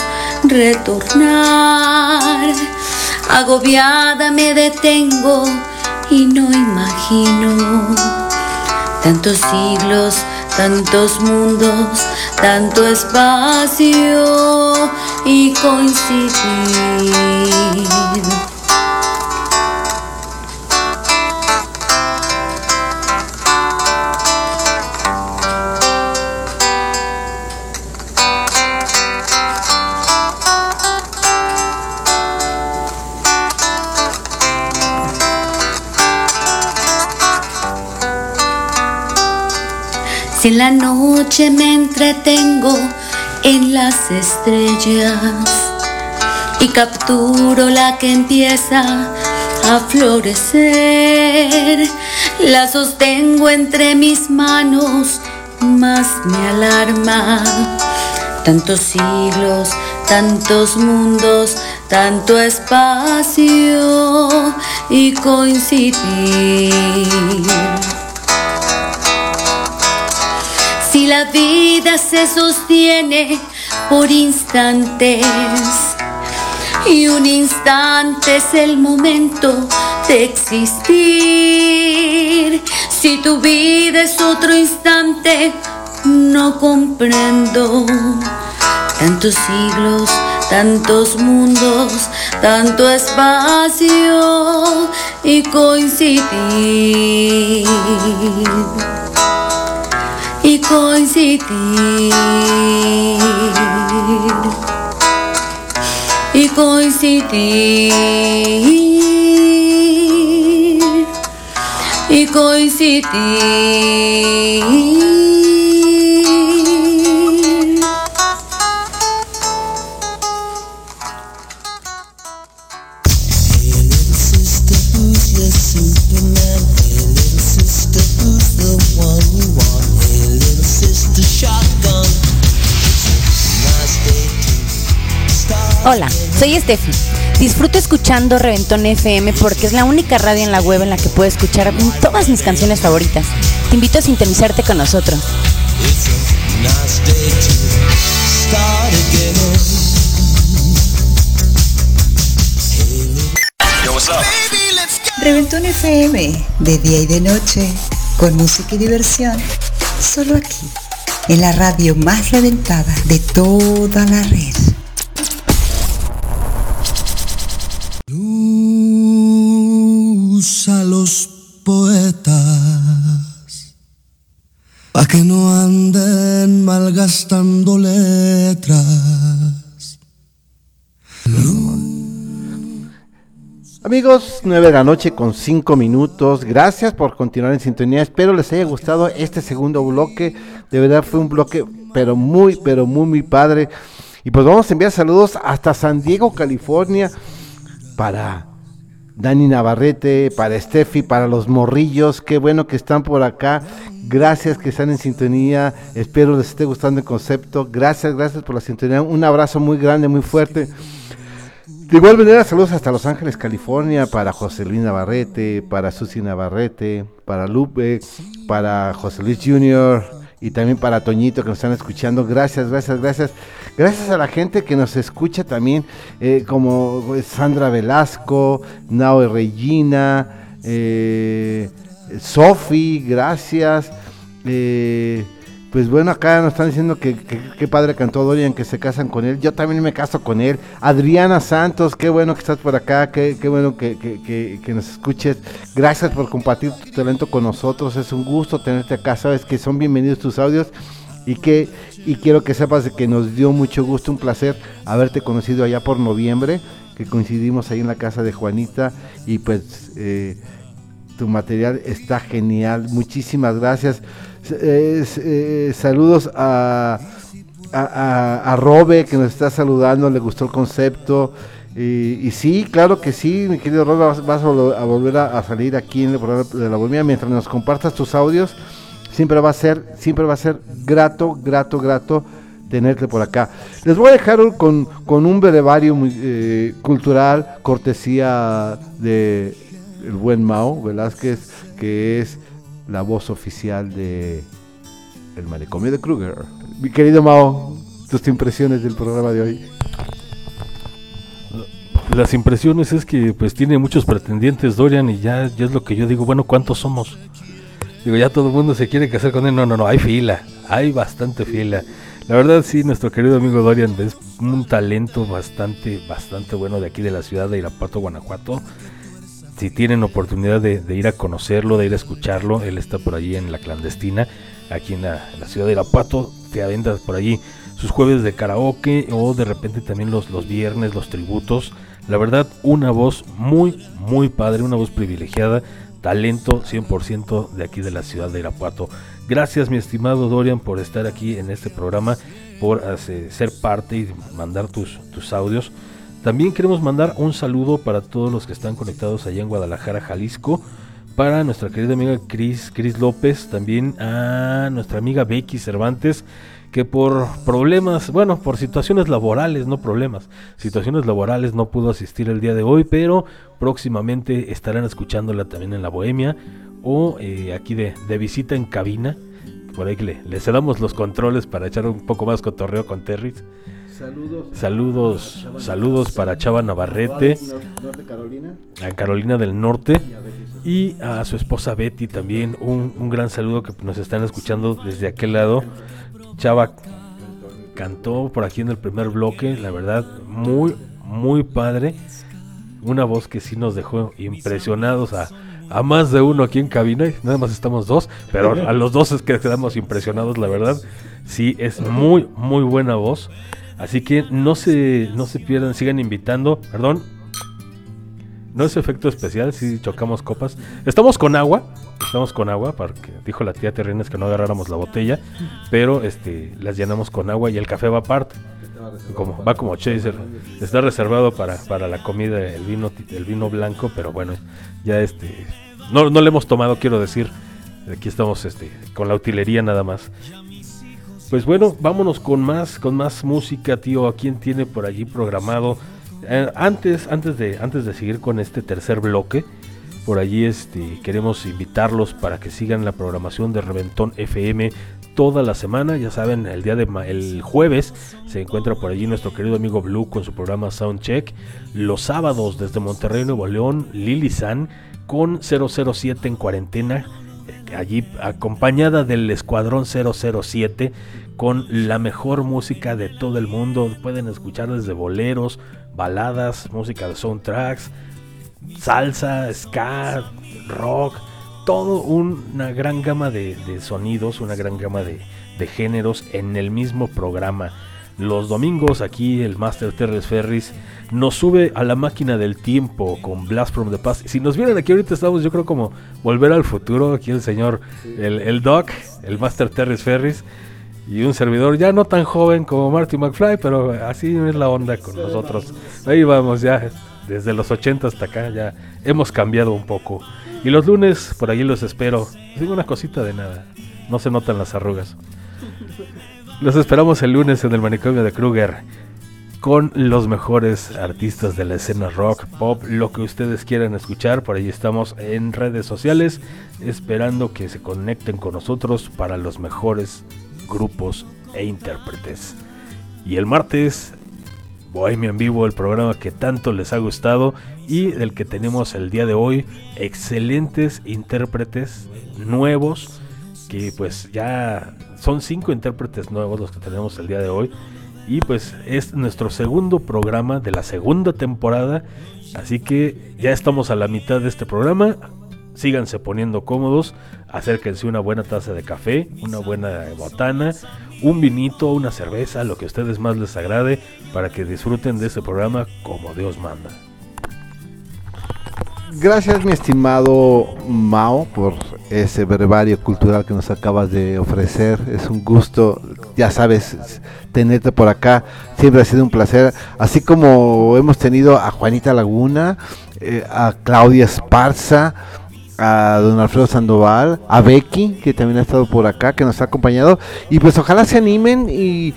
C: retornar, agobiada me detengo y no imagino tantos siglos, tantos mundos, tanto espacio y coincidir. Si en la noche me entretengo en las estrellas y capturo la que empieza a florecer, la sostengo entre mis manos, más me alarma. Tantos siglos, tantos mundos, tanto espacio y coincidir. Si la vida se sostiene por instantes y un instante es el momento de existir, si tu vida es otro instante, no comprendo tantos siglos, tantos mundos, tanto espacio y coincidir. Y coincidir, y coincidir, y coincidir.
P: Hola, soy Steffi. Disfruto escuchando Reventón FM porque es la única radio en la web en la que puedo escuchar todas mis canciones favoritas. Te invito a sintonizarte con nosotros.
L: Reventón FM, de día y de noche, con música y diversión, solo aquí, en la radio más reventada de toda la red.
Q: A los poetas pa' que no anden malgastando letras.
A: Amigos, 9 de la noche con 5 minutos. Gracias por continuar en sintonía. Espero les haya gustado este segundo bloque. De verdad fue un bloque pero muy padre. Y pues vamos a enviar saludos hasta San Diego, California, para Dani Navarrete, para Steffi, para los morrillos. Qué bueno que están por acá. Gracias que están en sintonía. Espero les esté gustando el concepto. Gracias por la sintonía. Un abrazo muy grande, muy fuerte. De igual manera, saludos hasta Los Ángeles, California, para José Luis Navarrete, para Susi Navarrete, para Lupe, para José Luis Jr. y también para Toñito que nos están escuchando. Gracias. Gracias a la gente que nos escucha también, como Sandra Velasco, Naue Regina, Sofi, gracias. Pues bueno, acá nos están diciendo que padre cantó Dorian, que se casan con él. Yo también me caso con él. Adriana Santos, qué bueno que estás por acá, qué bueno que nos escuches. Gracias por compartir tu talento con nosotros. Es un gusto tenerte acá. Sabes que son bienvenidos tus audios y quiero que sepas de que nos dio mucho gusto, un placer haberte conocido allá por noviembre, que coincidimos ahí en la casa de Juanita y pues tu material está genial. Muchísimas gracias. Saludos a Robe, que nos está saludando, le gustó el concepto y sí, claro que sí, mi querido Robe, vas a volver a salir aquí en el programa de La Bohemia mientras nos compartas tus audios. Siempre va a ser grato tenerte por acá. Les voy a dejar con un brevario muy, cultural, cortesía de el buen Mao Velázquez, que es la voz oficial de El Manicomio de Kruger. Mi querido Mao, tus impresiones del programa de hoy.
F: Las impresiones es que pues tiene muchos pretendientes Dorian y ya es lo que yo digo, bueno, ¿cuántos somos? Digo, ya todo el mundo se quiere casar con él. No, hay fila, hay bastante fila. La verdad sí, nuestro querido amigo Dorian es un talento bastante bueno de aquí de la ciudad de Irapuato, Guanajuato. Si tienen oportunidad de ir a conocerlo, de ir a escucharlo, él está por allí en La Clandestina, aquí en la ciudad de Irapuato. Te aventas por allí sus jueves de karaoke o de repente también los viernes, los tributos. La verdad, una voz muy padre, una voz privilegiada, talento 100% de aquí de la ciudad de Irapuato. Gracias, mi estimado Dorian, por estar aquí en este programa, por ser parte y mandar tus audios. También queremos mandar un saludo para todos los que están conectados allá en Guadalajara, Jalisco, para nuestra querida amiga Cris López, también a nuestra amiga Becky Cervantes, que por problemas, por situaciones laborales, situaciones laborales no pudo asistir el día de hoy, pero próximamente estarán escuchándola también en La Bohemia o aquí de visita en cabina. Por ahí que le cedamos los controles para echar un poco más cotorreo con Terris. Saludos para Chava Navarrete, a Carolina del Norte y a su esposa Betty también. Un gran saludo que nos están escuchando desde aquel lado. Chava cantó por aquí en el primer bloque, la verdad, muy padre. Una voz que sí nos dejó impresionados a más de uno aquí en cabina. Nada más estamos dos, pero a los dos es que quedamos impresionados, la verdad. Sí, es muy buena voz. Así que no se pierdan, sigan invitando. Perdón, no es efecto especial, si chocamos copas. Estamos con agua, porque dijo la tía Terrines que no agarráramos la botella, pero las llenamos con agua y el café va aparte. Va como chaser. Está reservado para la comida, el vino blanco, pero bueno, ya no le hemos tomado, quiero decir. Aquí estamos con la utilería nada más. Pues bueno, vámonos con más música, tío. ¿A quién tiene por allí programado? Antes de seguir con este tercer bloque, por allí queremos invitarlos para que sigan la programación de Reventón FM toda la semana. Ya saben, el jueves se encuentra por allí nuestro querido amigo Blue con su programa Soundcheck. Los sábados desde Monterrey, Nuevo León, Lili San con 007 en cuarentena, allí acompañada del Escuadrón 007 con la mejor música de todo el mundo. Pueden escuchar desde boleros, baladas, música de soundtracks, salsa, ska, rock, todo una gran gama de sonidos, una gran gama de géneros en el mismo programa. Los domingos aquí el Master Terres Ferris nos sube a la máquina del tiempo con Blast from the Past. Si nos vieran aquí ahorita estamos, yo creo, como Volver al Futuro. Aquí el señor, el Doc, el Master Terres Ferris y un servidor ya no tan joven como Marty McFly, pero así es la onda con nosotros. Ahí vamos ya, desde los 80 hasta acá ya hemos cambiado un poco. Y los lunes por allí los espero. Digo una cosita de nada, no se notan las arrugas. Los esperamos el lunes en el Manicomio de Kruger con los mejores artistas de la escena rock, pop, lo que ustedes quieran escuchar. Por ahí estamos en redes sociales esperando que se conecten con nosotros para los mejores grupos e intérpretes. Y el martes, Bohemia en Vivo, el programa que tanto les ha gustado y del que tenemos el día de hoy excelentes intérpretes nuevos que pues ya son 5 intérpretes nuevos los que tenemos el día de hoy. Y pues es nuestro segundo programa de la segunda temporada. Así que ya estamos a la mitad de este programa. Síganse poniendo cómodos. Acérquense una buena taza de café, una buena botana, un vinito, una cerveza, lo que a ustedes más les agrade, para que disfruten de este programa como Dios manda.
A: Gracias, mi estimado Mao, por ese brevario cultural que nos acabas de ofrecer. Es un gusto, ya sabes, tenerte por acá. Siempre ha sido un placer. Así como hemos tenido a Juanita Laguna, a Claudia Esparza, a don Alfredo Sandoval, a Becky, que también ha estado por acá, que nos ha acompañado. Y pues ojalá se animen y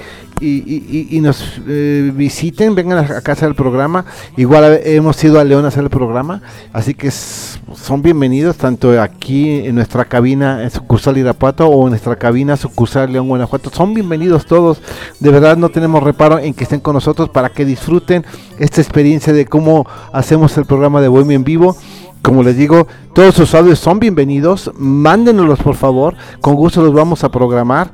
A: nos visiten, vengan a casa del programa. Igual hemos ido a León a hacer el programa, así que son bienvenidos tanto aquí en nuestra cabina en sucursal Irapuato o en nuestra cabina sucursal León, Guanajuato. Son bienvenidos todos, de verdad no tenemos reparo en que estén con nosotros para que disfruten esta experiencia de cómo hacemos el programa de Bohemia en vivo. Como les digo, todos sus audios son bienvenidos, mándenoslos por favor, con gusto los vamos a programar.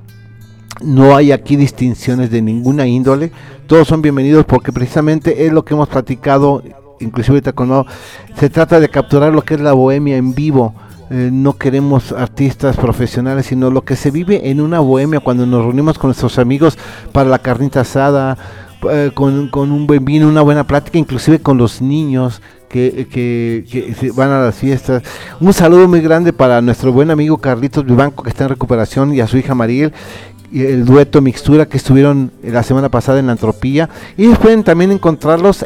A: No hay aquí distinciones de ninguna índole, todos son bienvenidos porque precisamente es lo que hemos platicado, inclusive ahorita con Mao. Se trata de capturar lo que es la bohemia en vivo. No queremos artistas profesionales, sino lo que se vive en una bohemia cuando nos reunimos con nuestros amigos para la carnita asada, con un buen vino, una buena plática, inclusive con los niños que van a las fiestas. Un saludo muy grande para nuestro buen amigo Carlitos Vivanco, que está en recuperación, y a su hija Mariel, y el dueto Mixtura, que estuvieron la semana pasada en la Antropía. Y pueden también encontrarlos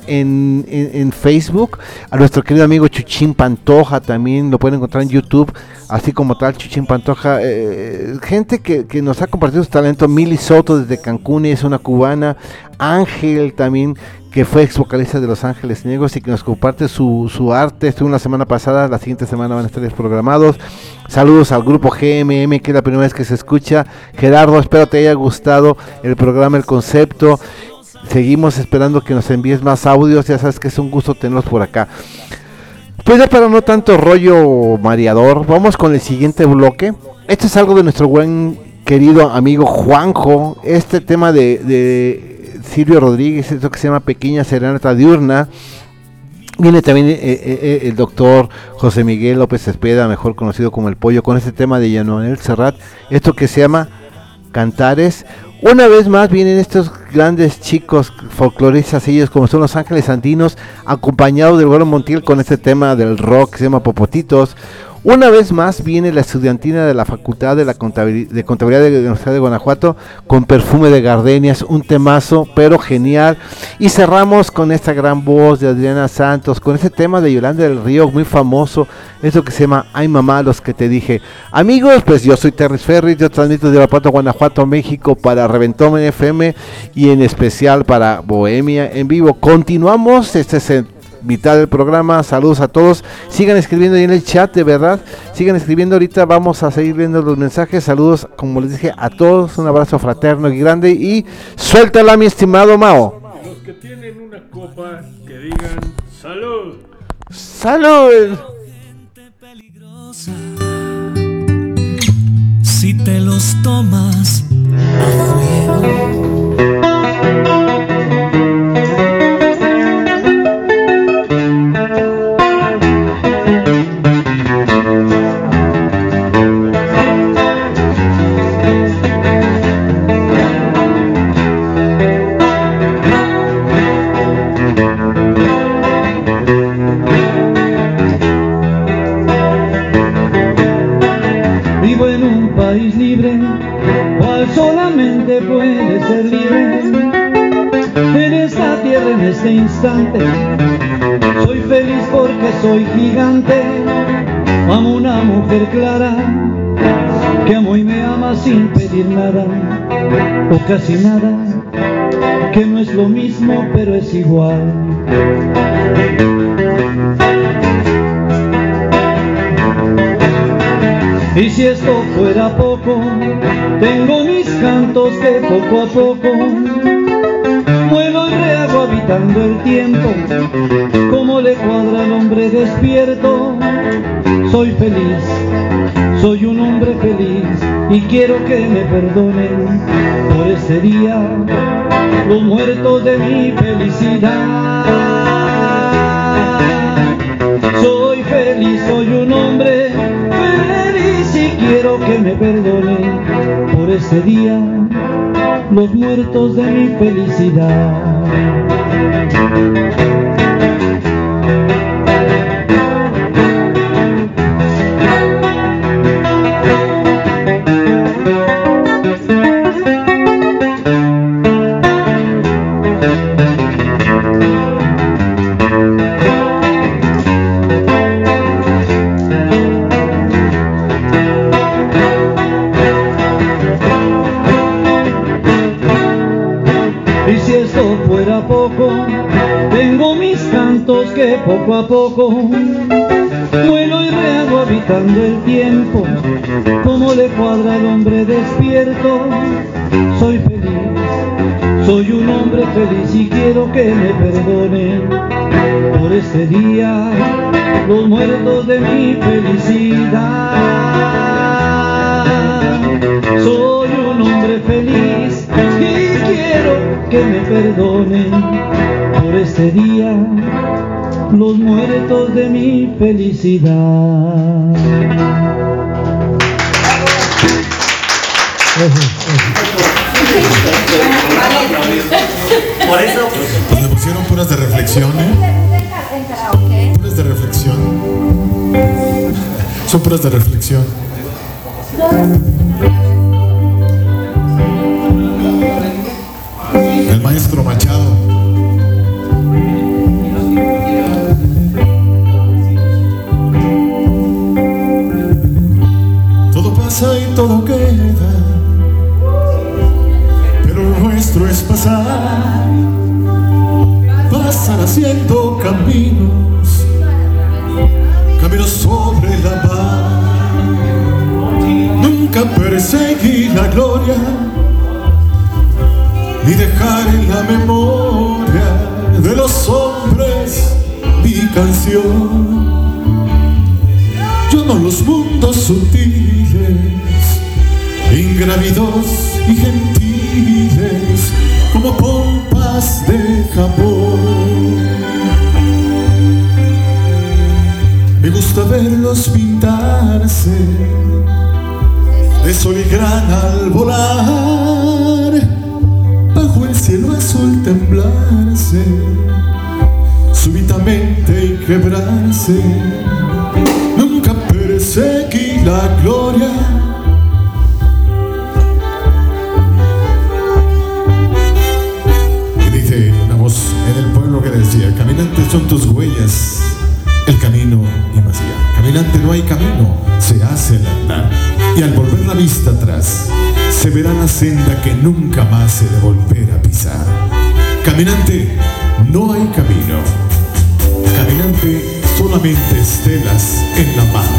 A: en Facebook. A nuestro querido amigo Chuchín Pantoja también lo pueden encontrar en YouTube, así como tal, Chuchín Pantoja. Gente que nos ha compartido su talento. Mili Soto desde Cancún, es una cubana. Ángel también, que fue ex vocalista de Los Ángeles Negros y que nos comparte su arte. Estuvo una semana pasada, la siguiente semana van a estar programados. Saludos al grupo GMM, que es la primera vez que se escucha. Gerardo, espero te haya gustado el programa, el concepto. Seguimos esperando que nos envíes más audios, ya sabes que es un gusto tenerlos por acá. Pues ya para no tanto rollo mareador, vamos con el siguiente bloque. Esto es algo de nuestro buen querido amigo Juanjo, este tema de Silvio Rodríguez, esto que se llama Pequeña Serenata Diurna. Viene también el doctor José Miguel López Cepeda, mejor conocido como El Pollo, con este tema de Manuel Serrat, esto que se llama Cantares. Una vez más vienen estos grandes chicos folcloristas, ellos como son Los Ángeles Andinos, acompañados del Güero Montiel con este tema del rock que se llama Popotitos. Una vez más viene la estudiantina de la Facultad de Contabilidad de la Universidad de Guanajuato con Perfume de Gardenias, un temazo pero genial. Y cerramos con esta gran voz de Adriana Santos, con ese tema de Yolanda del Río, muy famoso, eso que se llama Ay Mamá, los que te dije. Amigos, pues yo soy Terry Ferris, yo transmito de Irapuato, Guanajuato, México, para Reventón FM y en especial para Bohemia en vivo. Continuamos, este es el mitad del programa. Saludos a todos, sigan escribiendo ahí en el chat, de verdad, sigan escribiendo. Ahorita vamos a seguir viendo los mensajes. Saludos, como les dije, a todos, un abrazo fraterno y grande, y suéltala, mi estimado Mao.
F: Los que tienen una copa, que digan salud.
A: Salud.
G: Si te los tomas a fuego.
R: Solamente puede ser libre en esta tierra, en este instante. Soy feliz porque soy gigante. Amo una mujer clara que amo y me ama sin pedir nada o casi nada, que no es lo mismo pero es igual. Y si esto fuera poco, tengo mis cantos que poco a poco muevo el reago habitual. habitando el tiempo, como le cuadra al hombre despierto. Soy feliz, soy un hombre feliz y quiero que me perdonen por ese día los muertos de mi felicidad. Soy feliz, soy un hombre feliz y quiero que me perdonen por ese día los muertos de mi felicidad. Tengo mis cantos que poco a poco vuelo y rehago habitando el tiempo, como le cuadra al hombre despierto. Soy feliz, soy un hombre feliz y quiero que me perdonen por ese día los muertos de mi felicidad. Soy un hombre feliz y quiero que me perdonen por ese día los muertos de mi felicidad.
S: Por eso pues le pusieron puras de reflexión, puras de reflexión. Son puras de reflexión. El maestro Machado. Todo pasa y todo queda, pero lo nuestro es pasar. Pasan haciendo caminos, caminos sobre la paz. Nunca perseguí la gloria, ni dejar en la memoria de los hombres mi canción. Yo amo los mundos sutiles, ingrávidos y gentiles, como pompas de Japón. Me gusta verlos pintarse de sol y grana al volar, bajo el cielo azul temblarse súbitamente y quebrarse. Nunca perseguí la gloria, y dice una voz en el pueblo que decía: caminantes son tus huellas, el camino y más allá. Caminante no hay camino, se hace el andar, y al volver la vista atrás se verá la senda que nunca más se de volver a pisar. Caminante, no hay camino. Caminante, solamente estelas en la mano.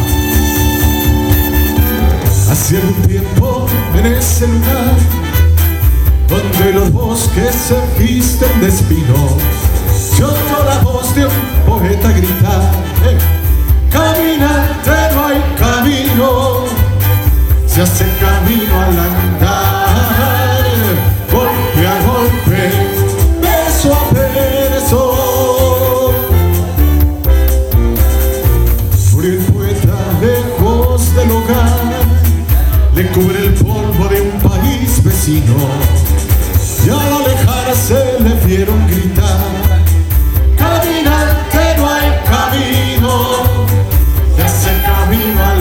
S: Hace algún tiempo, en ese lugar donde los bosques se visten de espinos, se oyó la voz de un poeta gritar: caminante, no hay camino, se hace camino al andar, golpe a golpe, beso a beso. Por el poeta lejos del hogar, le cubre el polvo de un país vecino, y al alejarse le vieron gritar: caminante, no hay camino, se hace camino al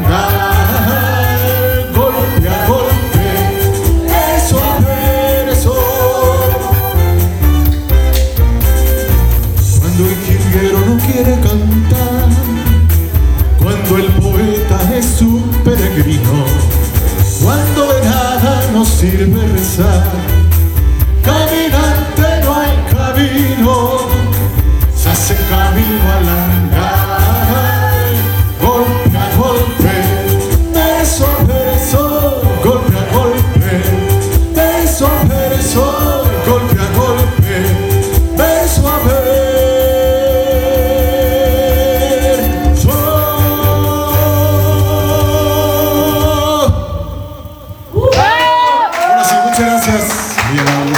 S: andar, golpe a golpe, beso a beso. Cuando el jilguero no quiere cantar, cuando el poeta es un peregrino, cuando de nada nos sirve rezar, caminante, no hay camino, se hace camino al andar, golpe a golpe, beso a beso, golpe a golpe, beso a beso, golpe a golpe, beso gracias, muy amables.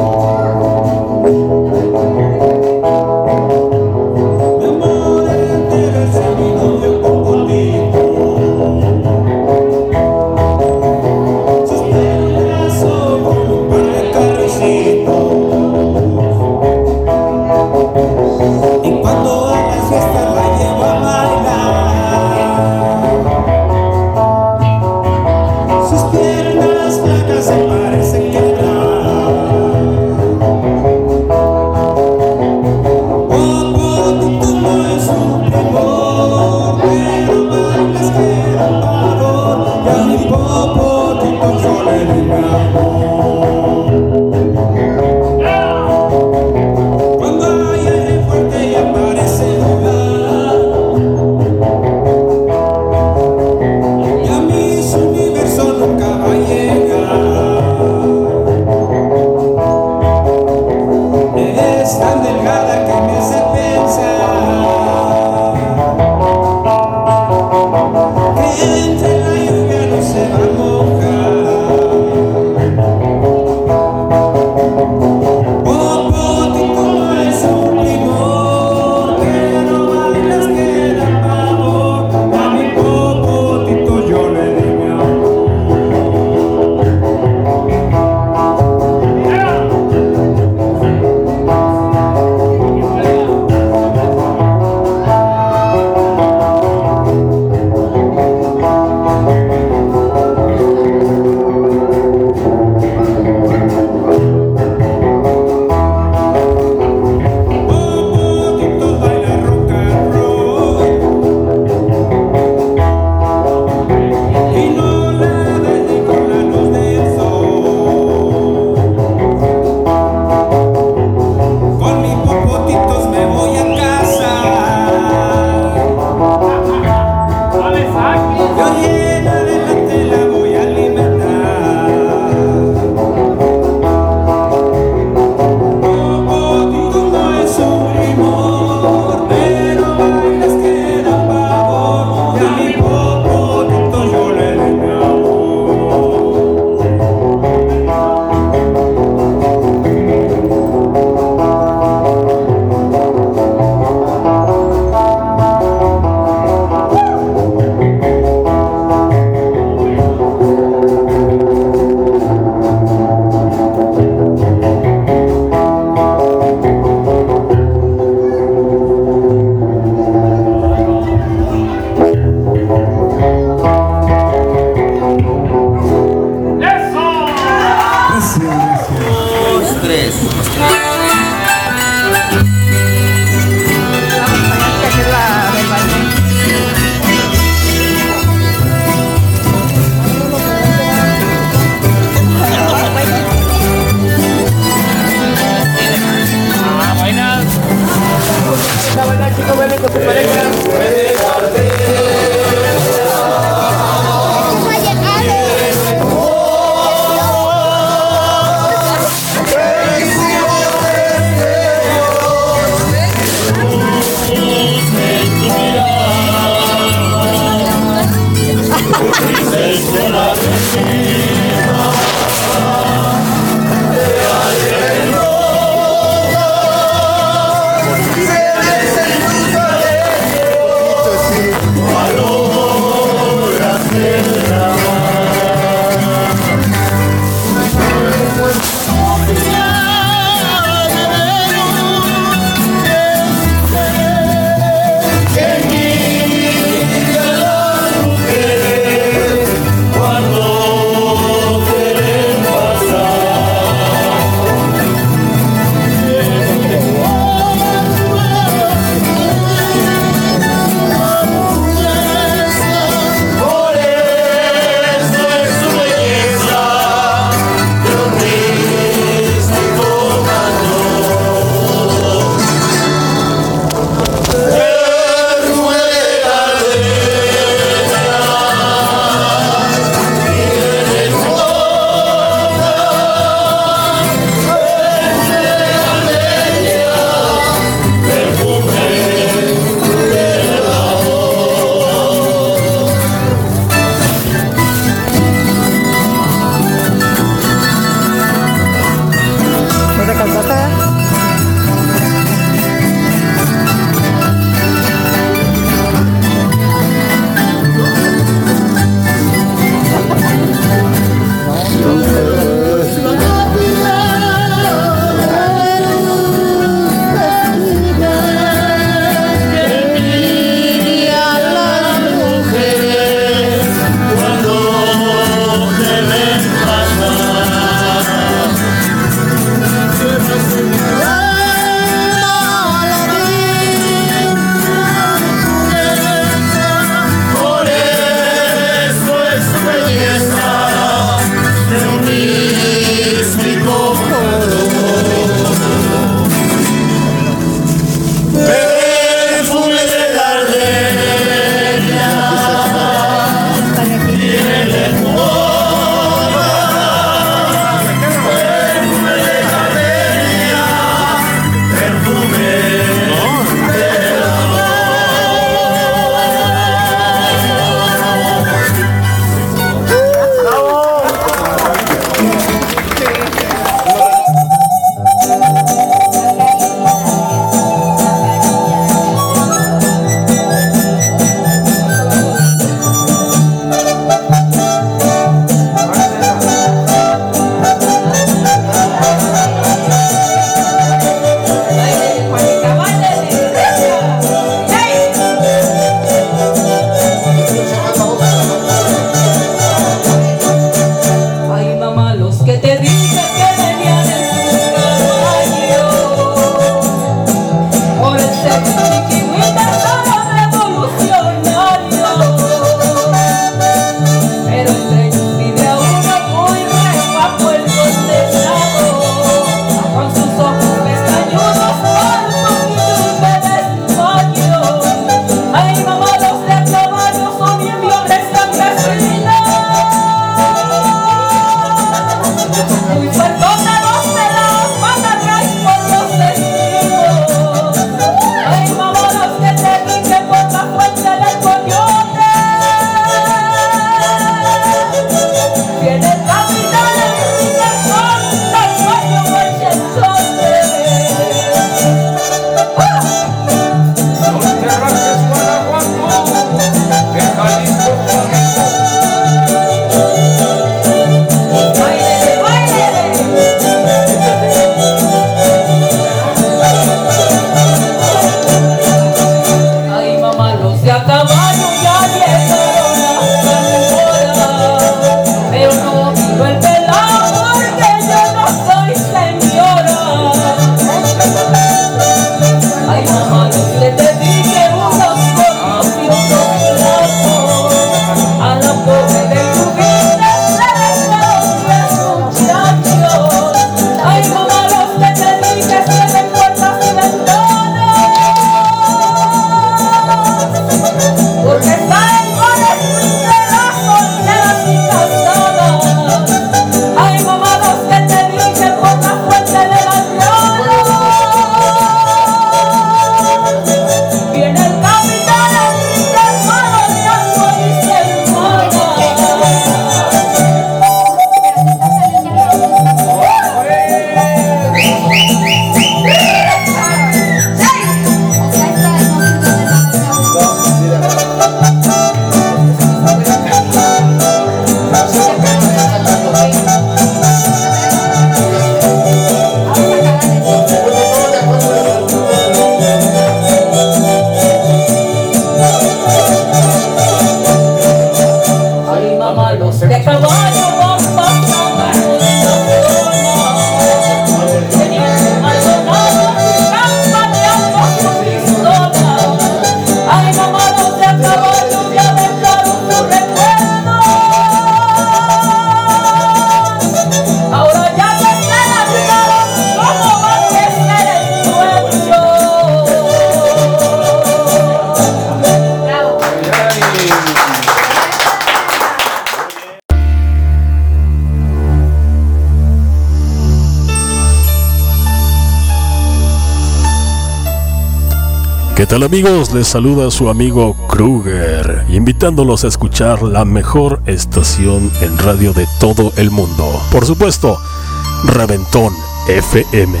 T: tal amigos? Les saluda su amigo Kruger, invitándolos a escuchar la mejor estación en radio de todo el mundo. Por supuesto, Reventón FM.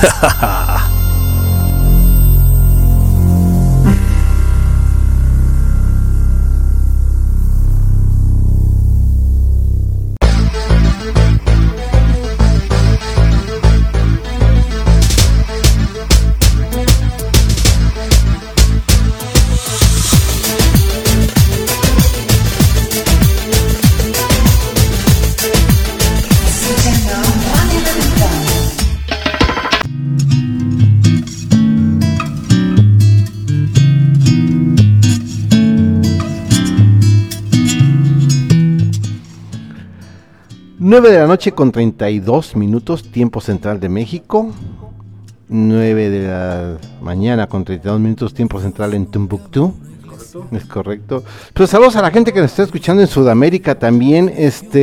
A: 9 de la noche con 32 minutos, tiempo central de México. 9 de la mañana con 32 minutos, tiempo central en Timbuktu. Es correcto. Pues saludos a la gente que nos está escuchando en Sudamérica también.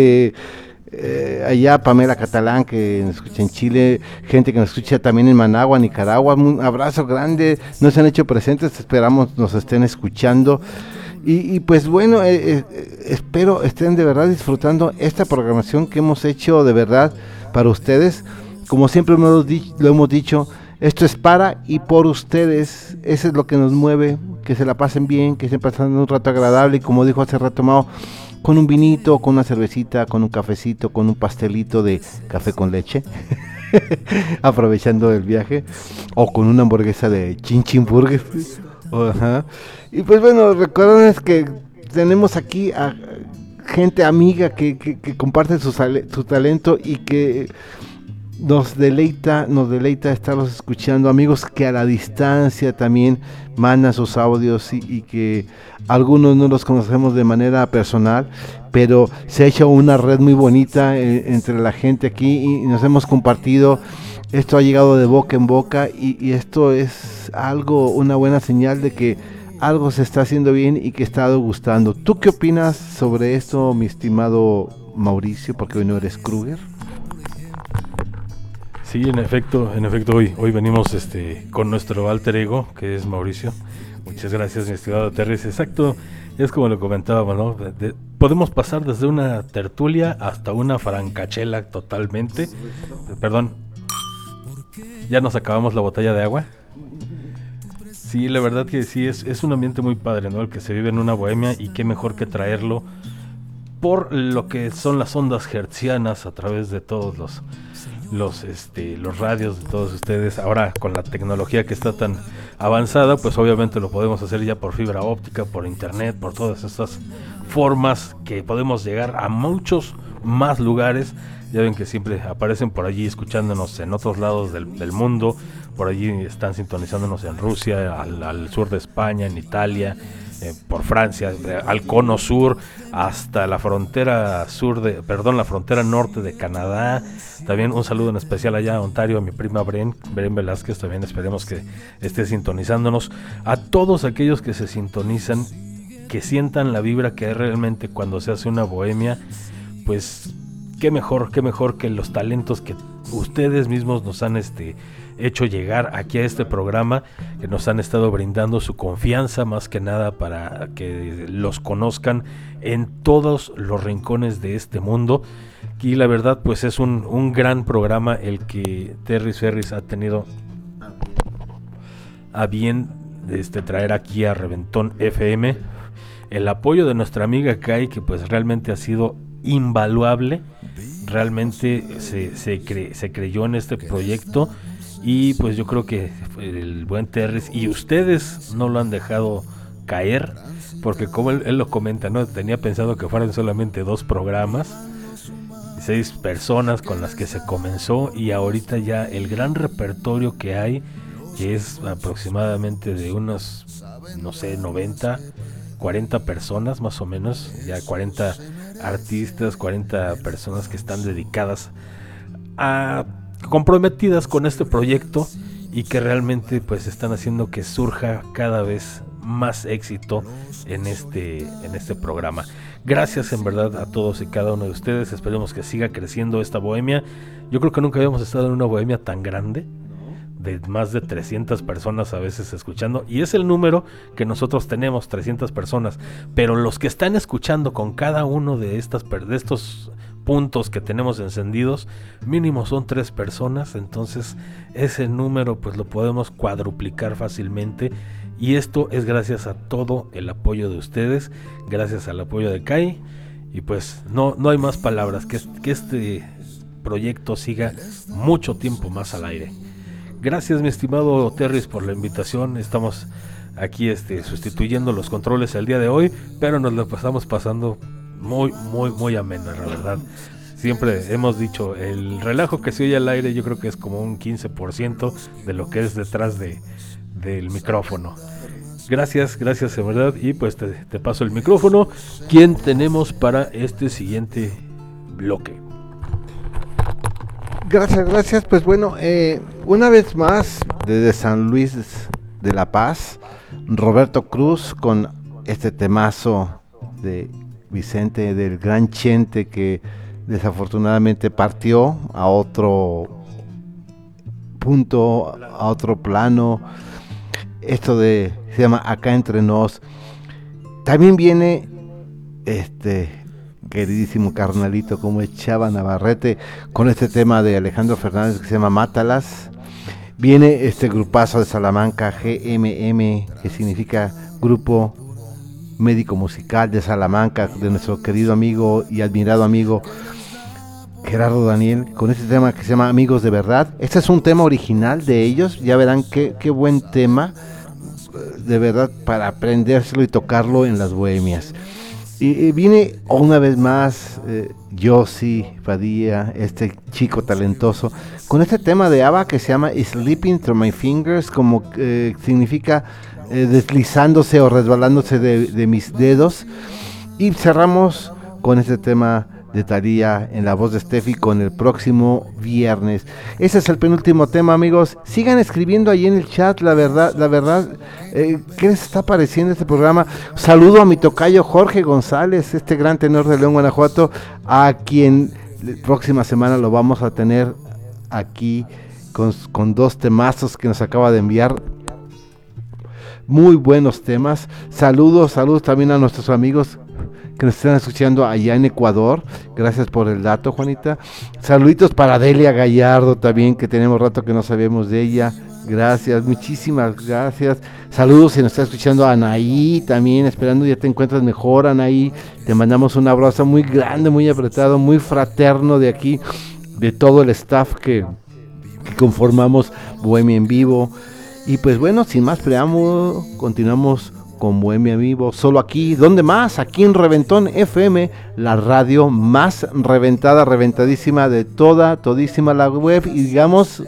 A: Allá Pamela Catalán, que nos escucha en Chile, gente que nos escucha también en Managua, Nicaragua. Un abrazo grande, no se han hecho presentes, esperamos nos estén escuchando. Y pues bueno, espero estén de verdad disfrutando esta programación que hemos hecho de verdad para ustedes. Como siempre lo hemos dicho, esto es para y por ustedes. Eso es lo que nos mueve, que se la pasen bien, que estén pasando un rato agradable. Y como dijo hace rato Mao, con un vinito, con una cervecita, con un cafecito, con un pastelito de café con leche, aprovechando el viaje, o con una hamburguesa de Chin Chin Burger. Ajá. Y pues bueno, recuerden que tenemos aquí a gente amiga que comparte su talento y que nos deleita estarlos escuchando, amigos que a la distancia también mandan sus audios y que algunos no los conocemos de manera personal, pero se ha hecho una red muy bonita entre la gente aquí y nos hemos compartido. Esto ha llegado de boca en boca y esto es algo, una buena señal de que algo se está haciendo bien y que está gustando. ¿Tú qué opinas sobre esto, mi estimado Mauricio? Porque hoy no eres Kruger.
F: Sí, en efecto, hoy venimos con nuestro alter ego, que es Mauricio. Muchas gracias, mi estimado Terry. Exacto, es como lo comentábamos, ¿no? Podemos pasar desde una tertulia hasta una francachela totalmente. Perdón. ¿Ya nos acabamos la botella de agua? Sí, la verdad que sí, es un ambiente muy padre, ¿no? El que se vive en una bohemia, y qué mejor que traerlo por lo que son las ondas hertzianas a través de todos los radios de todos ustedes. Ahora con la tecnología que está tan avanzada, pues obviamente lo podemos hacer ya por fibra óptica, por internet, por todas estas formas que podemos llegar a muchos más lugares. Ya ven que siempre aparecen por allí escuchándonos en otros lados del mundo. Por allí están sintonizándonos en Rusia, al sur de España, en Italia, por Francia, al cono sur, hasta la frontera la frontera norte de Canadá. También un saludo en especial allá a Ontario, a mi prima Bren Velázquez, también esperemos que esté sintonizándonos. A todos aquellos que se sintonizan, que sientan la vibra que hay realmente cuando se hace una bohemia, pues qué mejor que los talentos que ustedes mismos nos han hecho llegar aquí a este programa, que nos han estado brindando su confianza, más que nada para que los conozcan en todos los rincones de este mundo. Y la verdad pues es un gran programa el que Terry Ferris ha tenido a bien traer aquí a Reventón FM. El apoyo de nuestra amiga Kai, que pues realmente ha sido invaluable. Realmente se creyó en este proyecto, y pues yo creo que el buen Terris y ustedes no lo han dejado caer, porque como él lo comenta, ¿no? Tenía pensado que fueran solamente 2 programas, 6 personas con las que se comenzó, y ahorita ya el gran repertorio que hay, que es aproximadamente de unos, no sé, 40 personas más o menos, ya 40 artistas, 40 personas que están dedicadas comprometidas con este proyecto, y que realmente pues están haciendo que surja cada vez más éxito en este programa. Gracias en verdad a todos y cada uno de ustedes. Esperemos que siga creciendo esta bohemia. Yo creo que nunca habíamos estado en una bohemia tan grande, de más de 300 personas a veces escuchando, y es el número que nosotros tenemos, 300 personas, pero los que están escuchando con cada uno de estos puntos que tenemos encendidos, mínimo son 3 personas, entonces ese número pues lo podemos cuadruplicar fácilmente, y esto es gracias a todo el apoyo de ustedes, gracias al apoyo de Kai, y pues no hay más palabras, que este proyecto siga mucho tiempo más al aire. Gracias, mi estimado Terris, por la invitación. Estamos aquí sustituyendo los controles el día de hoy, pero nos lo pasamos pasando muy amena, la verdad. Siempre hemos dicho, el relajo que se oye al aire yo creo que es como un 15% de lo que es detrás del micrófono. Gracias, en verdad, y pues te paso el micrófono. ¿Quién tenemos para este siguiente bloque?
A: Gracias, pues bueno, una vez más desde San Luis de la Paz, Roberto Cruz con este temazo de Vicente, del gran Chente, que desafortunadamente partió a otro punto, a otro plano. Esto se llama Acá Entre Nos. También viene queridísimo carnalito como es Chava Navarrete con este tema de Alejandro Fernández que se llama Mátalas. Viene este grupazo de Salamanca, GMM, que significa Grupo Médico Musical de Salamanca, de nuestro querido amigo y admirado amigo Gerardo Daniel, con este tema que se llama Amigos de Verdad. Este es un tema original de ellos, ya verán qué buen tema, de verdad, para aprendérselo y tocarlo en las bohemias. Y viene una vez más Yossi Padilla, este chico talentoso, con este tema de ABBA que se llama Slipping Through My Fingers, como significa deslizándose o resbalándose de mis dedos. Y cerramos con este tema de Thalía en la voz de Steffi con el próximo viernes. Ese es el penúltimo tema, amigos. Sigan escribiendo ahí en el chat, la verdad, ¿qué les está pareciendo este programa? Saludo a mi tocayo Jorge González, este gran tenor de León, Guanajuato, a quien la próxima semana lo vamos a tener aquí con 2 temazos que nos acaba de enviar. Muy buenos temas. Saludos también a nuestros amigos que nos están escuchando allá en Ecuador. Gracias por el dato, Juanita. Saluditos para Delia Gallardo también, que tenemos rato que no sabíamos de ella. Gracias, muchísimas gracias. Saludos, se nos está escuchando Anaí también, esperando ya te encuentras mejor, Anaí. Te mandamos un abrazo muy grande, muy apretado, muy fraterno de aquí, de todo el staff que conformamos Bohemia en Vivo. Y pues bueno, sin más preámbulo, continuamos con Bohemia en Vivo, solo aquí. ¿Dónde más? Aquí en Reventón FM, la radio más reventada, reventadísima de todísima la web. Y digamos,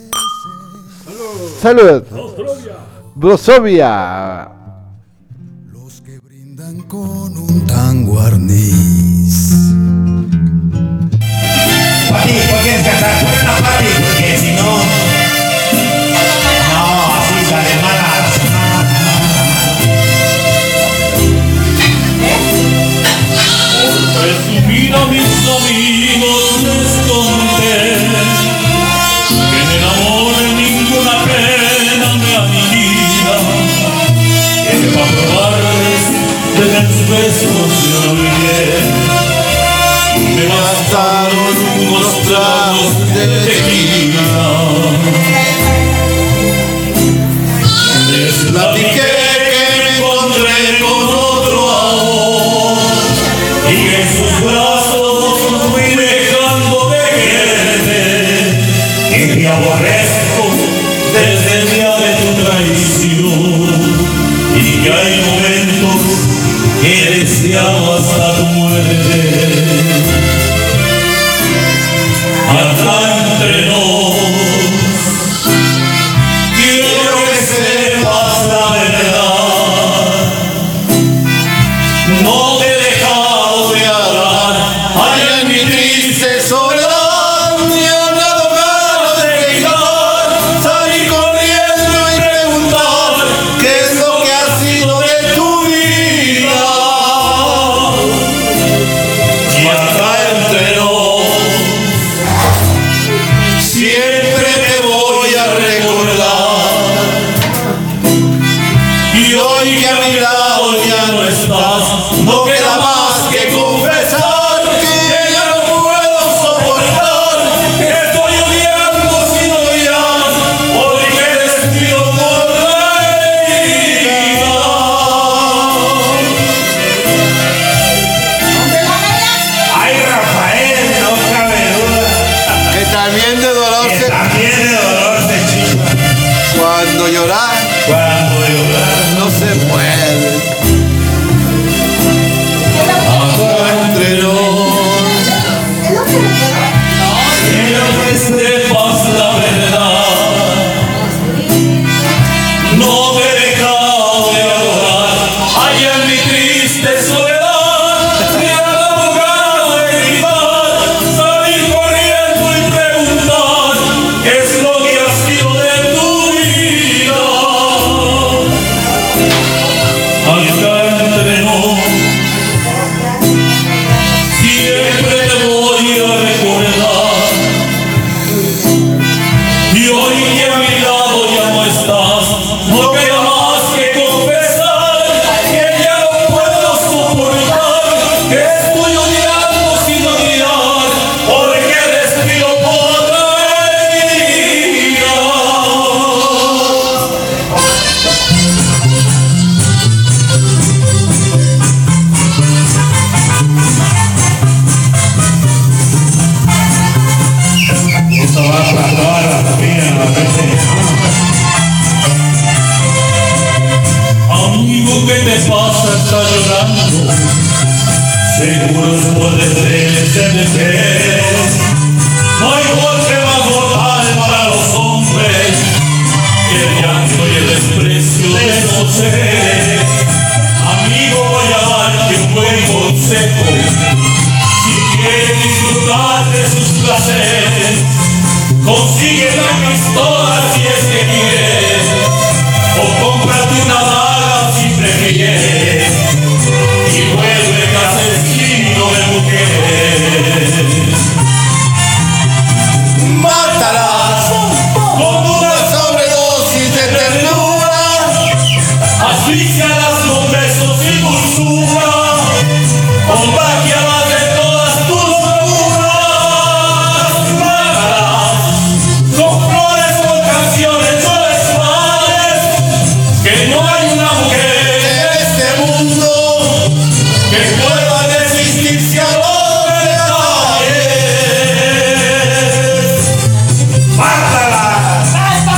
A: ¡salud! ¡Brosovia!
Q: Los que brindan con un tango arniz.
H: Pati, ¿por qué descansar? Una Pati, porque si no, así sale mala. Por presumir a mis amigos les conté que en el amor ninguna pena me anida, que para probarles de mis besos yo olvidé. Me bastaron unos tragos de tequila. Les platiqué que me encontré con otro amor y que en sus brazos fui dejando de quererte, y te aborrezco desde el día de tu traición, y que hay momentos que deseaba hasta tu muerte. Acá entre nos, quiero que sepas la verdad. No te he dejado de hablar, allá en mi triste soledad. Me han dado ganas de gritar, salir corriendo y preguntar qué es lo que ha sido de tu vida. Y acá entre nos, siempre a mi lado ya no estás, no queda más que confesar que ya no puedo soportar, que estoy odiando sin odiar, porque despido por la herida.
J: Ay, Rafael, no cabe duda.
H: Que también de dolor
J: Que
H: se...
J: también de dolor se chispa.
H: Cuando llorar no se puede. Acá entre nos,
J: Quiero que sepas la verdad. No me he dejado de adorar. Allá en mi triste soledad me ha dado ganas de gritar, salir corriendo y preguntar qué es lo que ha sido de tu vida. Acá entre nos, siempre te voy a recordar. Y hoy que a mi lado ya no estás, no queda más que confesar que ya no puedo soportar, que estoy odiando sin odiar, porque respiro por la herida. Esto va para toda la familia, la gente. Amigo, ¿qué te pasa? Estás llorando. Seguro es por desdenes de mujeres. No hay golpe más mortal para los hombres que el llanto y el desprecio de esos seres. Amigo, voy a darte un buen consejo. Si quieres disfrutar de sus placeres, consigue una pistola si es que quieres, o cómprate una daga si prefieres, y vuélvete asesino de mujeres.
H: mátalas con una sobredosis de ternura,
J: Asfíxialas con besos y dulzura, contagialas de todas tus locuras. Mátalas con flores, con canciones, no les vales, que no hay una mujer
H: en este mundo
J: que pueda resistirse a los detalles. ¡Mátalas!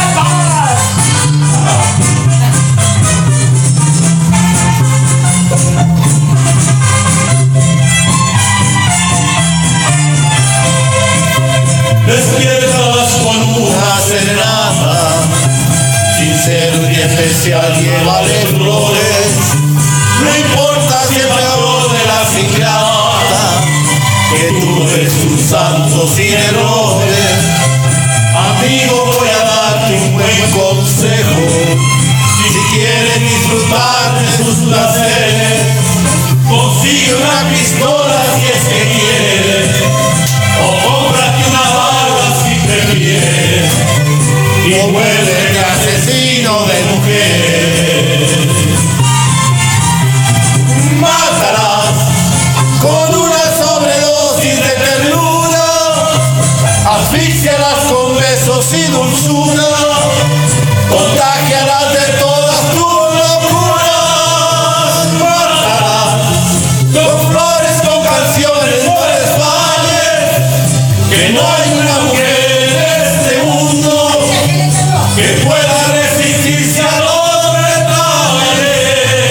J: Despiértalas con
H: una serenata, sin ser un día especial, llévale flores. No importa si el peor de las ingratas, que tú eres un santo sin errores. Amigo, voy a darte un buen consejo. Si quieres disfrutar de sus placeres, consigue una pistola si es que quieres, o cómprate una bala si prefieres, y vuélvete asesino de mujeres. Mátalas con una sobredosis de ternura, asfíxialas con besos y dulzura, contagialas de todas tus locuras. Mátalas con flores, con canciones, no les falles, que no hay una mujer en este mundo que pueda resistirse a los detalles.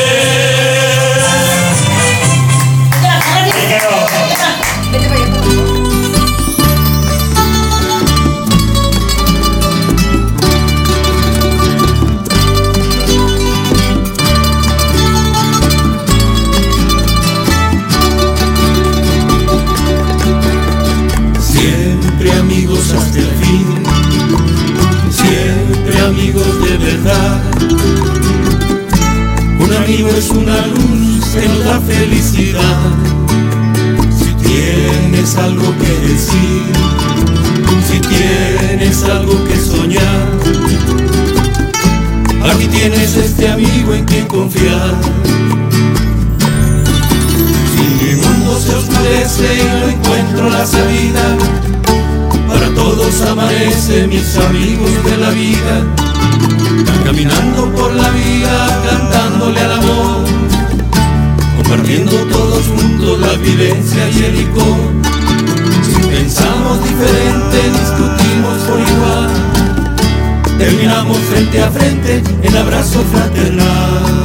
G: Siempre amigos hasta el fin, siempre amigos de verdad. Un amigo es una luz que nos da felicidad. Si tienes algo que decir, si tienes algo que soñar,
H: Aquí tienes este amigo en quien confiar. Si mi mundo se oscurece y no encuentro la salida, para todos amanece, mis amigos de la vida. Van caminando por la vida, cantándole al amor, compartiendo todos juntos la vivencia y el licor. Si pensamos diferente, discutimos por igual, terminamos frente a frente en abrazo fraternal.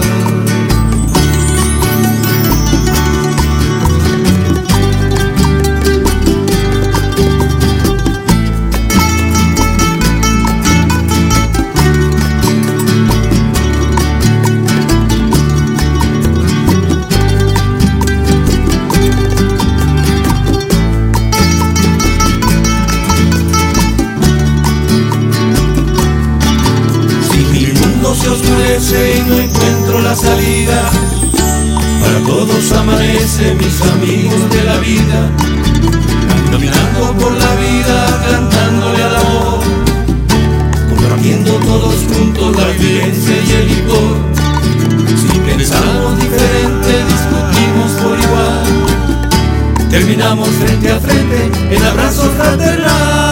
H: Y no encuentro la salida, para todos amanece, mis amigos de la vida. Van caminando por la vida, cantándole al amor, compartiendo todos juntos la vivencia y el licor. Si pensamos diferente, discutimos por igual, terminamos frente a frente en abrazo fraternal.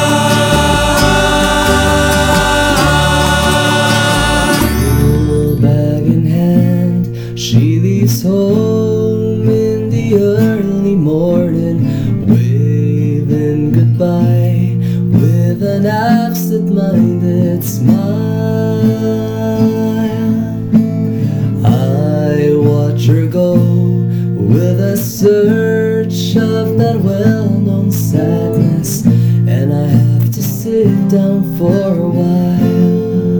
M: She leaves home in the early morning, waving goodbye with an absent-minded smile. I watch her go with a search of that well-known sadness, and I have to sit down for a while.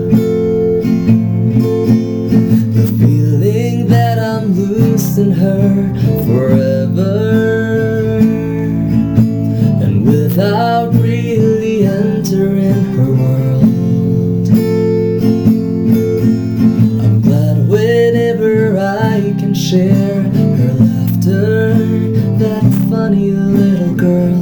M: In her forever, and without really entering her world, I'm glad whenever I can share her laughter, that funny little girl,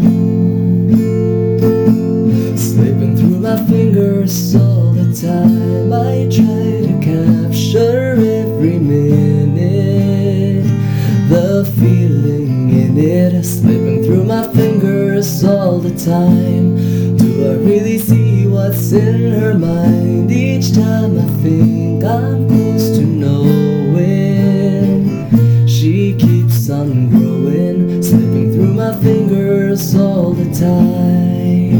M: slipping through my fingers all the time. I try to capture every minute, the feeling in it is slipping through my fingers all the time. Do I really see what's in her mind? Each time I think I'm close to knowing, she keeps on growing, slipping through my fingers all the time.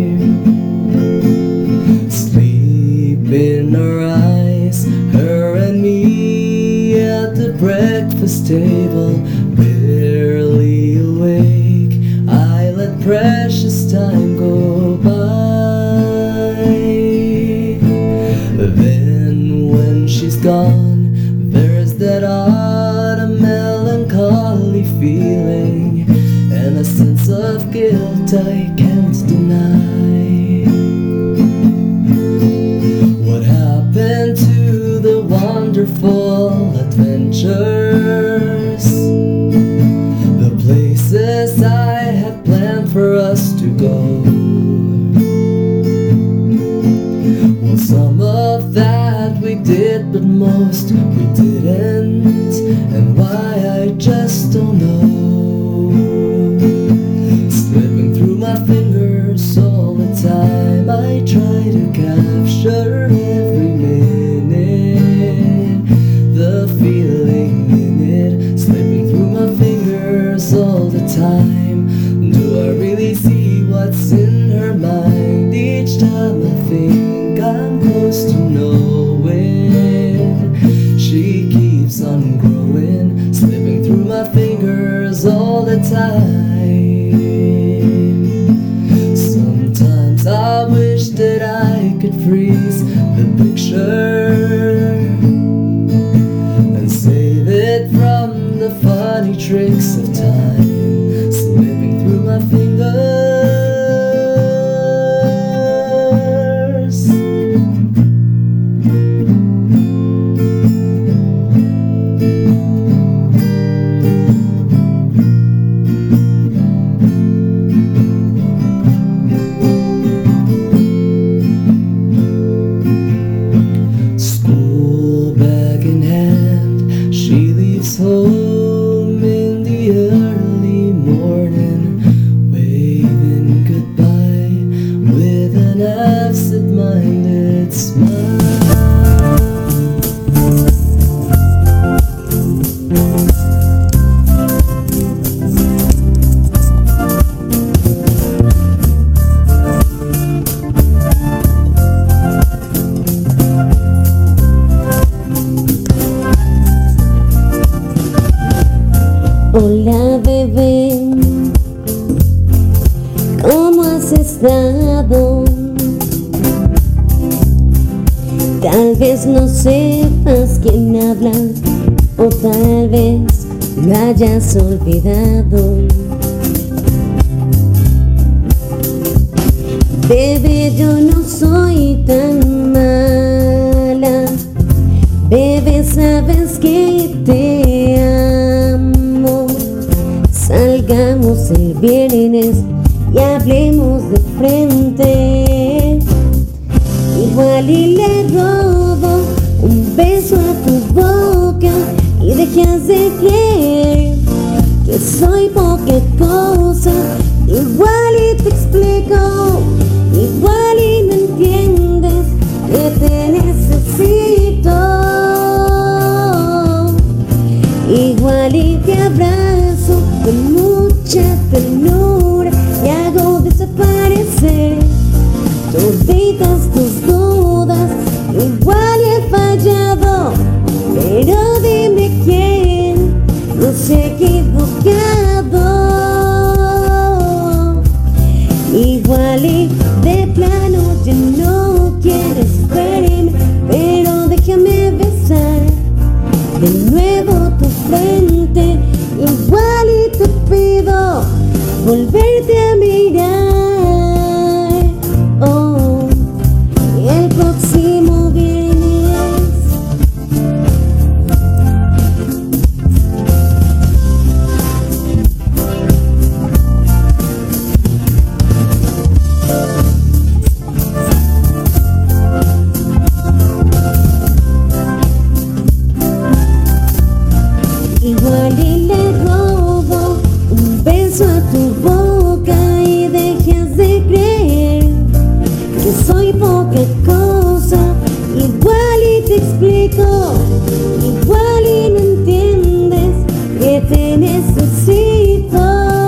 M: Sleep in her eyes, her and me at the breakfast table, barely awake, I let precious time go by. Then when she's gone, there's that odd melancholy feeling, and a sense of guilt I can't deny. What happened to the wonderful adventures, the places I had planned for us to go? Well, some of that we did, but most we didn't, and why I just don't know. Slipping through my fingers all the time, I try to capture every minute, the feeling in it, slipping through my fingers all the time. Do I really see what's in her mind? Each time I think I'm close to knowing, she keeps on growing, slipping through my fingers all the time. Sometimes I wish that I could freeze the picture and save it from the funny tricks of time, slipping through my fingers. home in the early morning, waving goodbye with an absent-minded smile.
N: Hola bebé, ¿cómo has estado? Tal vez no sepas quién habla, o tal vez lo hayas olvidado. Bebé, yo no soy tan mala, bebé, sabes que te amo. Salgamos el viernes y hablemos de frente. Igual y le robo un beso a tu boca y dejas de creer que soy poca cosa. Igual y te explico, igual y no entiendes que te necesito. Igual y te abrazo con mucha ternura y hago desaparecer toditas tus dudas. Igual y he fallado, pero dime quién no se ha equivocado. Igual y de plano ya no quieres verme, pero déjame besar de nuevo tu frente. Igual y te pido volverte a mirar. Oh, el próximo viernes. Igual y le robo un beso a tu boca y dejas de creer que soy poca cosa. Igual y te explico, igual y no entiendes que te necesito.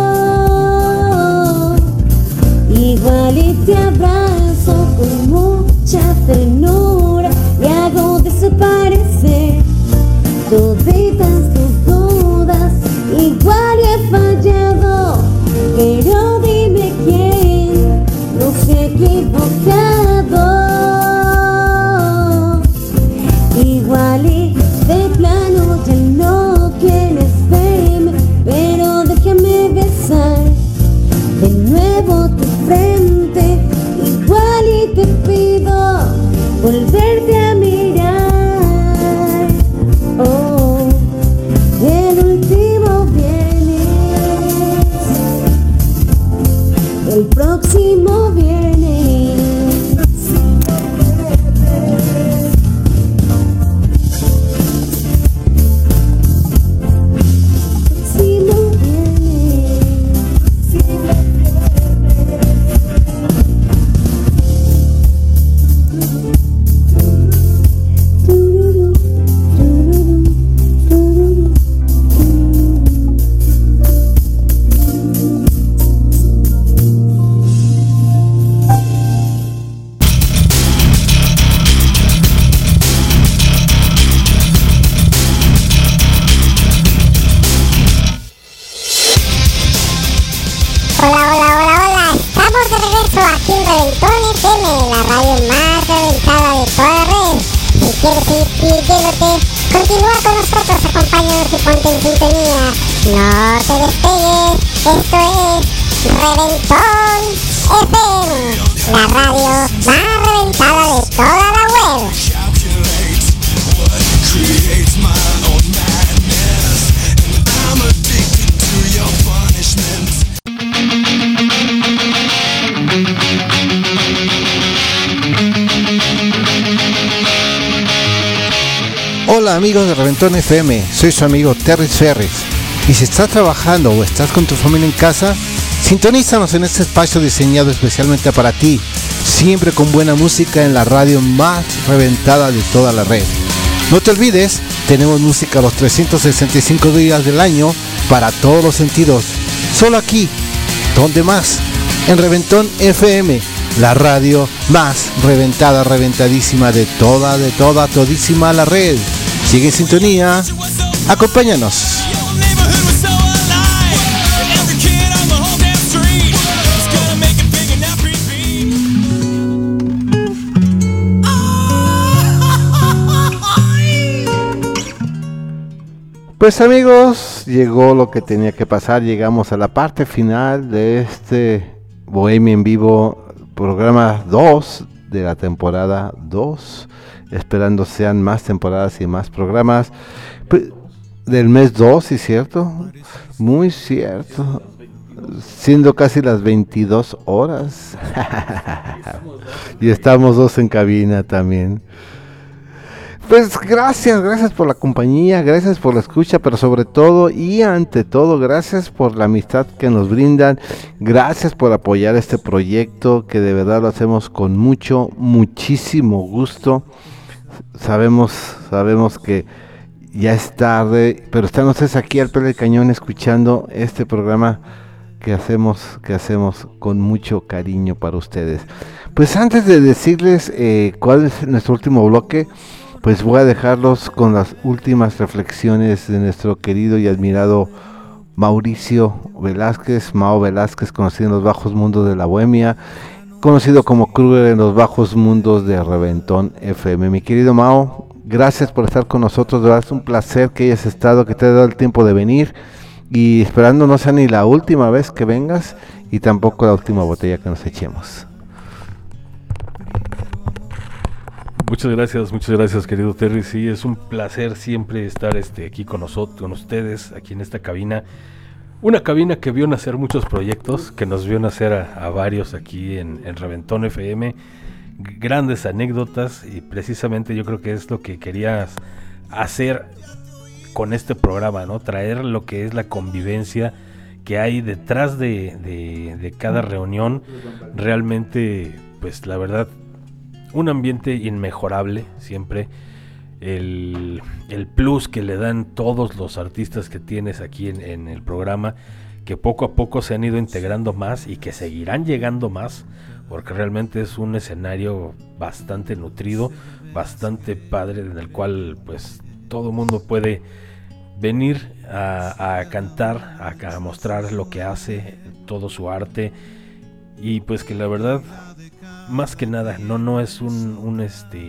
N: Igual y te abrazo con mucha ternura y hago desaparecer toditas tus dudas. Igual y he fallado, pero dime quién no se ha equivocado. Igual y de plano ya no quieres verme, pero déjame besar de nuevo tu frente. Igual y te pido volverte a mirar. Oh, el último viernes, el próximo viernes. Próximo
B: Estamos de regreso aquí en Reventón FM, la radio más reventada de toda la red. Si quieres seguir divirtiéndote, continúa con nosotros, acompáñanos y ponte en sintonía. No te despegues, esto es Reventón FM, la radio más reventada de toda la web.
A: Hola Hola amigos de Reventón FM, soy su amigo Terry Ferris. Y si estás trabajando o estás con tu familia en casa, sintonízanos en este espacio diseñado especialmente para ti, siempre con buena música en la radio más reventada de toda la red. No te olvides, tenemos música los 365 días del año para todos los sentidos. Solo aquí, ¿dónde más? En Reventón FM, la radio más reventada, reventadísima de toda, todísima la red. Sigue en sintonía, acompáñanos. Pues amigos, llegó lo que tenía que pasar, llegamos a la parte final de este Bohemia en Vivo, programa 2 de la temporada 2, esperando sean más temporadas y más programas, pues, del mes 2, ¿sí cierto? Muy cierto, siendo casi las 22 horas, y estamos dos en cabina también. Pues gracias por la compañía, gracias por la escucha, pero sobre todo y ante todo, gracias por la amistad que nos brindan, gracias por apoyar este proyecto que de verdad lo hacemos con muchísimo gusto. Sabemos que ya es tarde, pero están ustedes aquí al pie del cañón escuchando este programa que hacemos con mucho cariño para ustedes. Pues antes de decirles cuál es nuestro último bloque, pues voy a dejarlos con las últimas reflexiones de nuestro querido y admirado Mauricio Velázquez, Mao Velázquez, conocido en los bajos mundos de la Bohemia, conocido como Kruger en los bajos mundos de Reventón FM. Mi querido Mao, gracias por estar con nosotros, de verdad es un placer que hayas estado, que te haya dado el tiempo de venir, y esperando no sea ni la última vez que vengas y tampoco la última botella que nos echemos.
F: Muchas gracias querido Terry. Sí, es un placer siempre estar aquí con nosotros, con ustedes, aquí en esta cabina. Una cabina que vio nacer muchos proyectos, que nos vio nacer a varios aquí en Reventón FM. Grandes anécdotas, y precisamente yo creo que es lo que querías hacer con este programa, ¿no? Traer lo que es la convivencia que hay detrás de cada reunión. Realmente, pues la verdad, un ambiente inmejorable siempre, el plus que le dan todos los artistas que tienes aquí en el programa, que poco a poco se han ido integrando más y que seguirán llegando más, porque realmente es un escenario bastante nutrido, bastante padre, en el cual pues todo el mundo puede venir a cantar, a mostrar lo que hace, todo su arte, y pues que la verdad, más que nada, no es un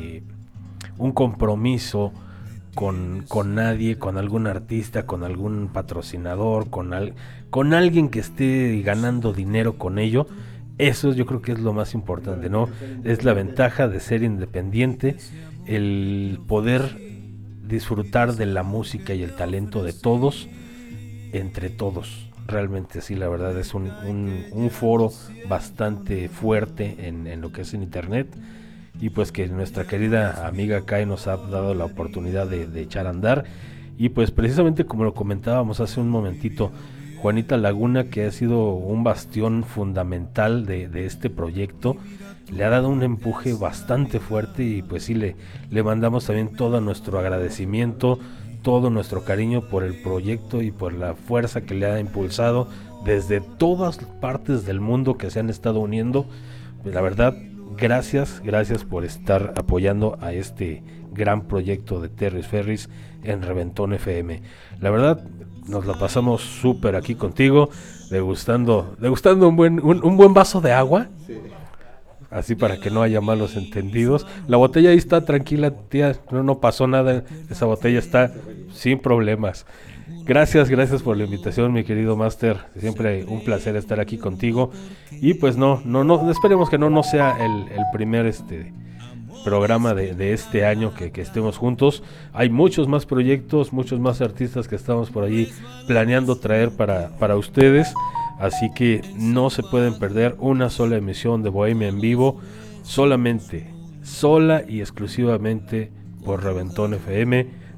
F: compromiso con nadie, con algún artista, con algún patrocinador, con alguien que esté ganando dinero con ello. Eso yo creo que es lo más importante, ¿no? Es la ventaja de ser independiente, el poder disfrutar de la música y el talento de todos, entre todos. Realmente sí, la verdad es un foro bastante fuerte en lo que es en internet, y pues que nuestra querida amiga Kai nos ha dado la oportunidad de echar a andar. Y pues precisamente como lo comentábamos hace un momentito, Juanita Laguna, que ha sido un bastión fundamental de este proyecto, le ha dado un empuje bastante fuerte, y pues sí, le mandamos también todo nuestro agradecimiento, todo nuestro cariño por el proyecto y por la fuerza que le ha impulsado desde todas partes del mundo que se han estado uniendo. La verdad, gracias por estar apoyando a este gran proyecto de Terry Ferris en Reventón FM. La verdad, nos la pasamos súper aquí contigo, degustando un buen vaso de agua. Sí. Así para que no haya malos entendidos. La botella ahí está tranquila, tía, no pasó nada, esa botella está sin problemas. Gracias por la invitación, mi querido Master. Siempre un placer estar aquí contigo. Y pues no esperemos que no sea el primer programa de este año que estemos juntos. Hay muchos más proyectos, muchos más artistas que estamos por allí planeando traer para ustedes. Así que no se pueden perder una sola emisión de Bohemia en Vivo, sola y exclusivamente por Reventón FM,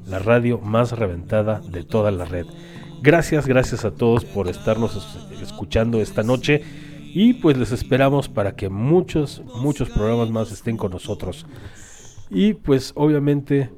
F: la radio más reventada de toda la red. Gracias a todos por estarnos escuchando esta noche y pues les esperamos para que muchos programas más estén con nosotros. Y pues obviamente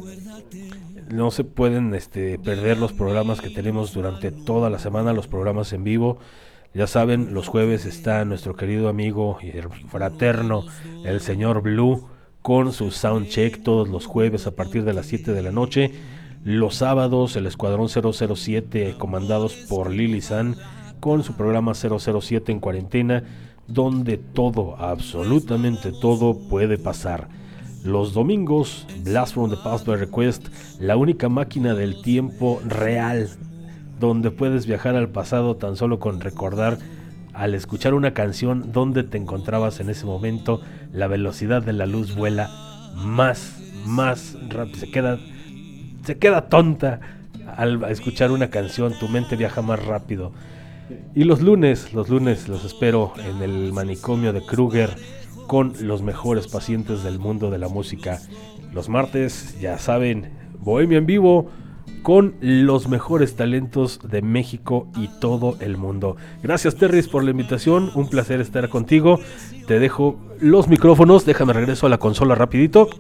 F: no se pueden perder los programas que tenemos durante toda la semana, los programas en vivo. Ya saben, los jueves está nuestro querido amigo y fraterno, el señor Blue, con su soundcheck todos los jueves a partir de las 7 de la noche. Los sábados, el Escuadrón 007, comandados por Lili San, con su programa 007 en cuarentena, donde todo, absolutamente todo puede pasar. Los domingos, Blast from the Past by Request, la única máquina del tiempo real, donde puedes viajar al pasado tan solo con recordar, al escuchar una canción, dónde te encontrabas en ese momento. La velocidad de la luz vuela más rápido, se queda tonta al escuchar una canción, tu mente viaja más rápido. Y los lunes los espero en el manicomio de Kruger con los mejores pacientes del mundo de la música. Los martes, ya saben, Bohemia en vivo con los mejores talentos de México y todo el mundo. Gracias, Terris, por la invitación, un placer estar contigo. Te dejo los micrófonos, déjame regreso a la consola rapidito.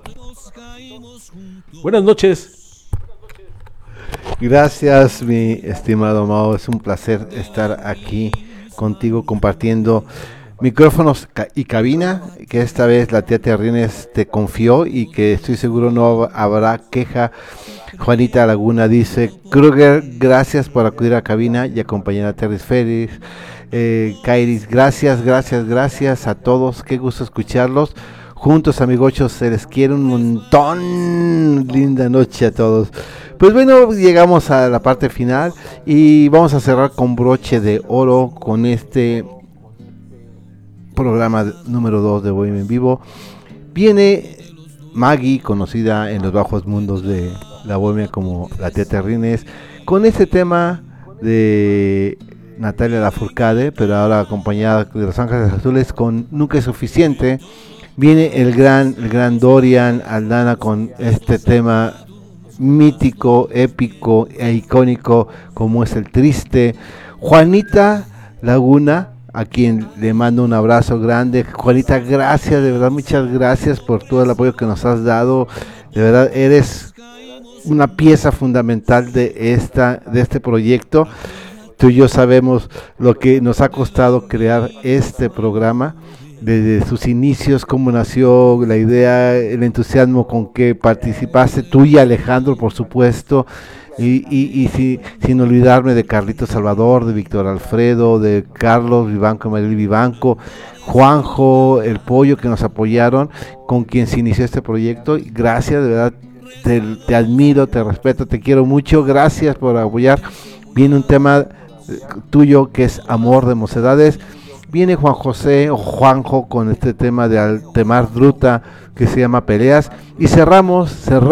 F: Buenas noches.
A: Gracias, mi estimado Mao, es un placer estar aquí contigo compartiendo micrófonos y cabina, que esta vez la tía Terrines te confió y que estoy seguro no habrá queja. Juanita Laguna dice: Kruger, gracias por acudir a cabina y acompañar a Terry Félix. Kairis, gracias a todos, qué gusto escucharlos. Juntos, amigochos, se les quiere un montón. Linda noche a todos. Pues bueno, llegamos a la parte final y vamos a cerrar con broche de oro con este programa número 2 de Bohemia en Vivo. Viene Maggie, conocida en los bajos mundos de la Bohemia como la tía Terrines, con este tema de Natalia Lafourcade, pero ahora acompañada de Los Ángeles Azules con Nunca es Suficiente. Viene el gran Dorian Aldana con este tema mítico, épico e icónico como es El Triste. Juanita Laguna, a quien le mando un abrazo grande. Juanita, gracias, de verdad, muchas gracias por todo el apoyo que nos has dado. De verdad, eres una pieza fundamental de este proyecto. Tú y yo sabemos lo que nos ha costado crear este programa, desde sus inicios, cómo nació la idea, el entusiasmo con que participaste tú y Alejandro, por supuesto. Y sin olvidarme de Carlito Salvador, de Víctor Alfredo, de Carlos Vivanco, Mariel Vivanco, Juanjo, el Pollo, que nos apoyaron, con quien se inició este proyecto. Gracias, de verdad, te admiro, te respeto, te quiero mucho, gracias por apoyar. Viene un tema tuyo que es Amor de Mocedades. Viene Juan José o Juanjo con este tema de Altemar Druta que se llama Peleas. Y cerramos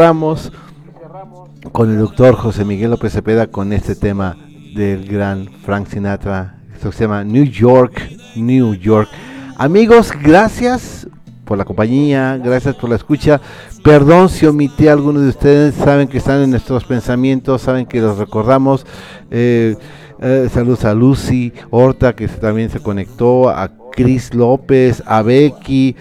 A: con el doctor José Miguel López Cepeda con este tema del gran Frank Sinatra. Esto se llama New York. Amigos, gracias por la compañía, gracias por la escucha. Perdón si omití a algunos de ustedes, saben que están en nuestros pensamientos, saben que los recordamos. Saludos a Lucy Horta, que también se conectó, a Cris López, a Becky,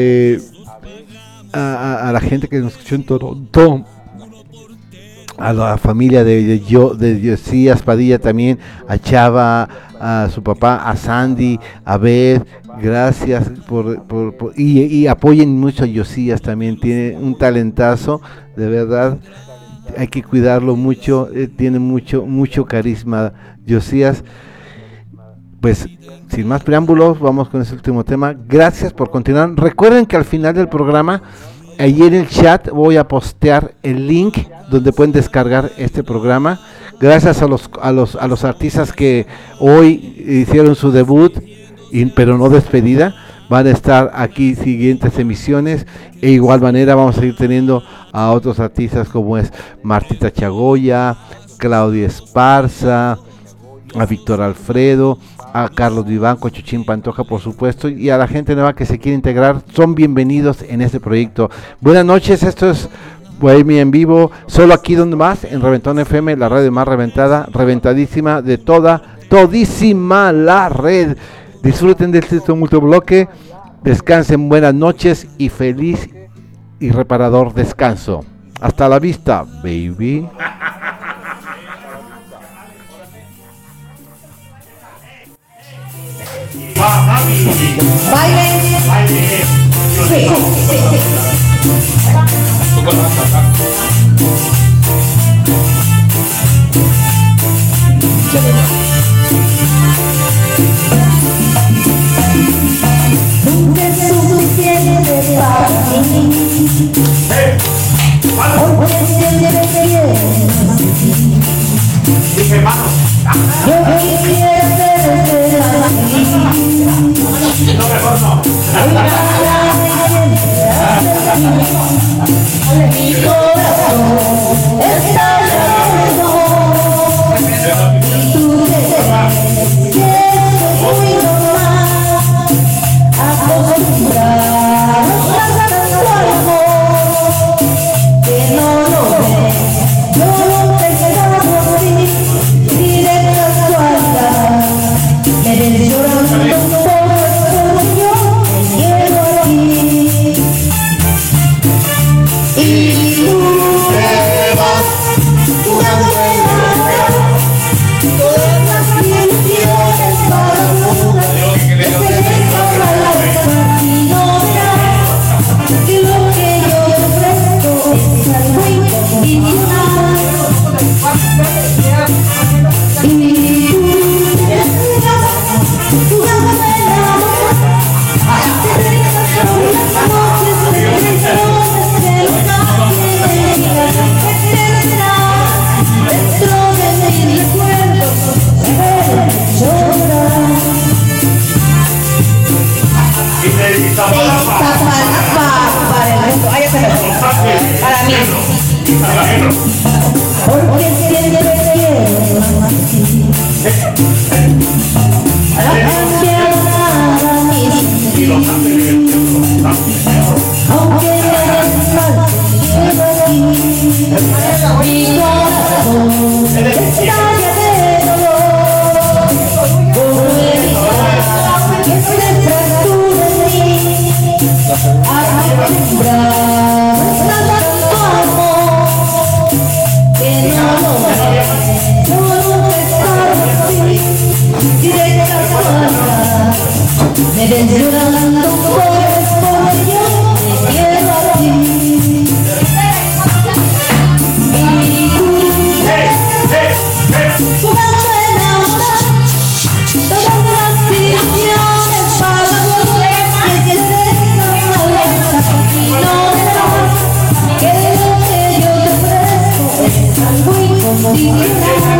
A: a la gente que nos escuchó en Toronto, a la familia de Josías Padilla también, a Chava, a su papá, a Sandy, a Beth. Gracias y apoyen mucho a Josías, también tiene un talentazo, de verdad, hay que cuidarlo mucho, tiene mucho carisma Josías. Pues sin más preámbulos, vamos con ese último tema. Gracias por continuar. Recuerden que al final del programa, ahí en el chat voy a postear el link donde pueden descargar este programa. Gracias a los artistas que hoy hicieron su debut, pero no despedida. Van a estar aquí siguientes emisiones. E igual manera vamos a ir teniendo a otros artistas como es Martita Chagoya, Claudia Esparza, a Víctor Alfredo, a Carlos Vivanco, Chuchín Pantoja, por supuesto, y a la gente nueva que se quiere integrar. Son bienvenidos en este proyecto. Buenas noches, esto es Bohemia en vivo, solo aquí donde más, en Reventón FM, la radio más reventada, reventadísima de todísima la red. Disfruten de este multibloque, descansen, buenas noches y feliz y reparador descanso. Hasta la vista, baby.
N: Nunca es suficiente para mí, porque siempre me quieres así. Yo quisiera ser así. Mi corazón está llorando y tú te sientes muy normal, acostumbrado a tanto amor que no lo ves. Yo no pensaba así ni de casualidad, me ves llorando por yo te quiero aquí. Y tú te vas, tú no todas las ilusiones para una, desde que toda la vida y no verás que lo que yo te ofrezco es algo incondicional. Y tú te vas, tú no me enamoras, te dejas por las noches de traiciones que los ángeles te perderán dentro de mis recuerdos, me ven llorar. De Iztapalapa para el mundo, para mí, porque siempre te quiero así. No ha cambiado nada mi sentir, aunque me hagas mal, quiero aquí. Mi corazón estalla de dolor por evitar que se fracture en mí, acostumbrado a tanto amor que no lo ves. Yo no pensaba así y de casualidad me ves llorando porque yo te quiero a ti. Y tú me enamoras, todas las ilusiones para volver, que se dejan alejar y no verás que lo que yo te ofrezco es algo incondicional.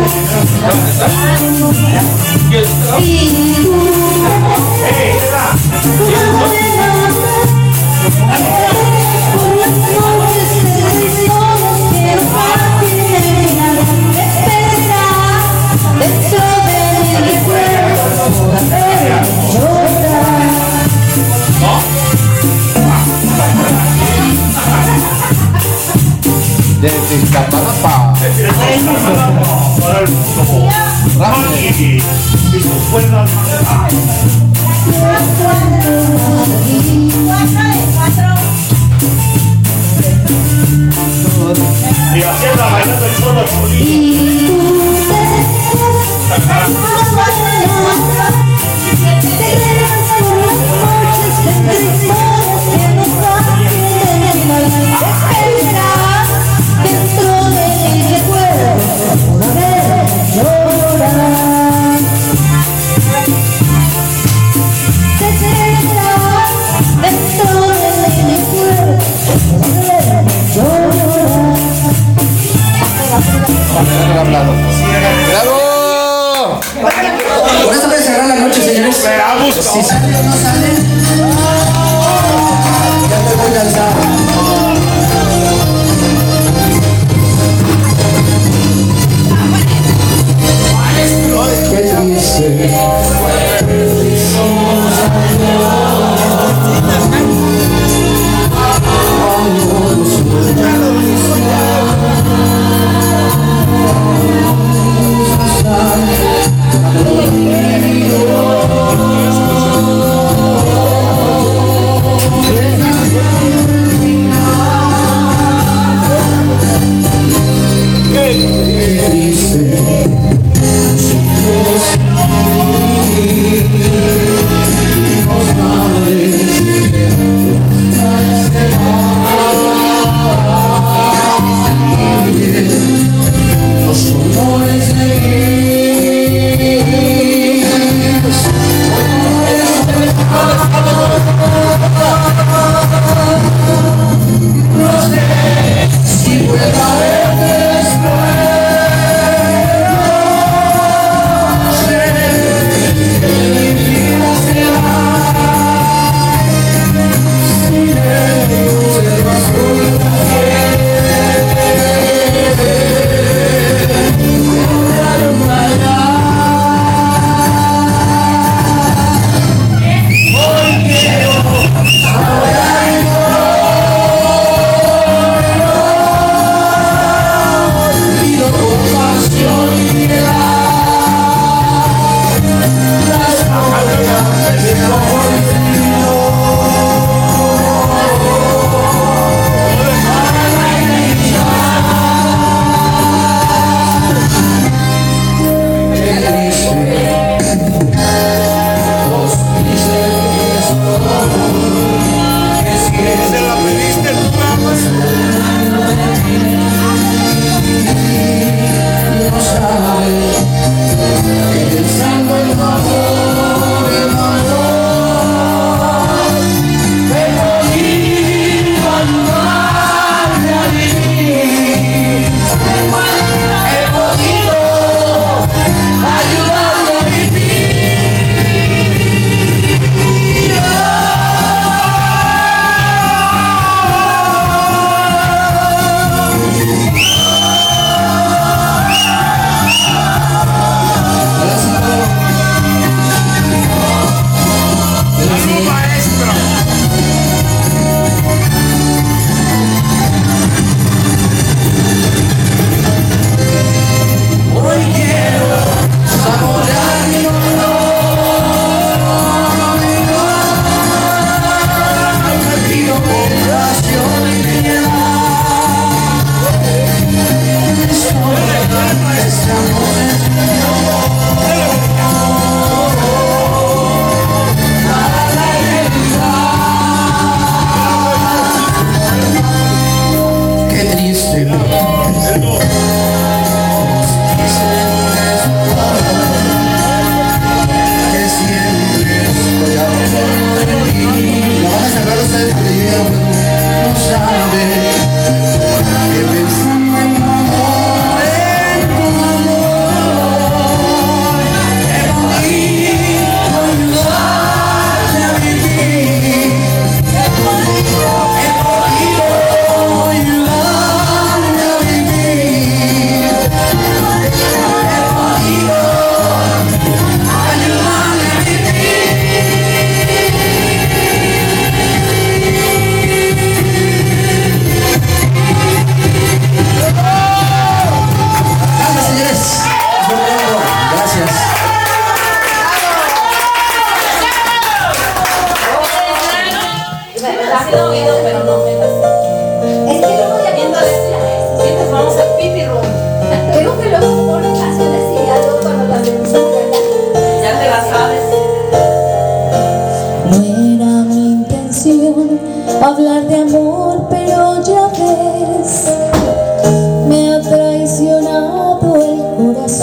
N: Y tú me enamoras, por las noches de traiciones que no fácil terminar, me perderás dentro de mis recuerdos por hacerme llorar.
A: Desde Iztapalapa
J: Para el mundo. Rani y sus cuerdas maneras. Y haciendo bailando el solo
N: dentro de mis recuerdos una vez llorar. Te quedarás dentro de mis recuerdos una vez llorar.
B: ¡Bravo! Con esto puede cerrar la noche, señores. Si sale o no sale, ya te voy a alzar. ¿Qué dice?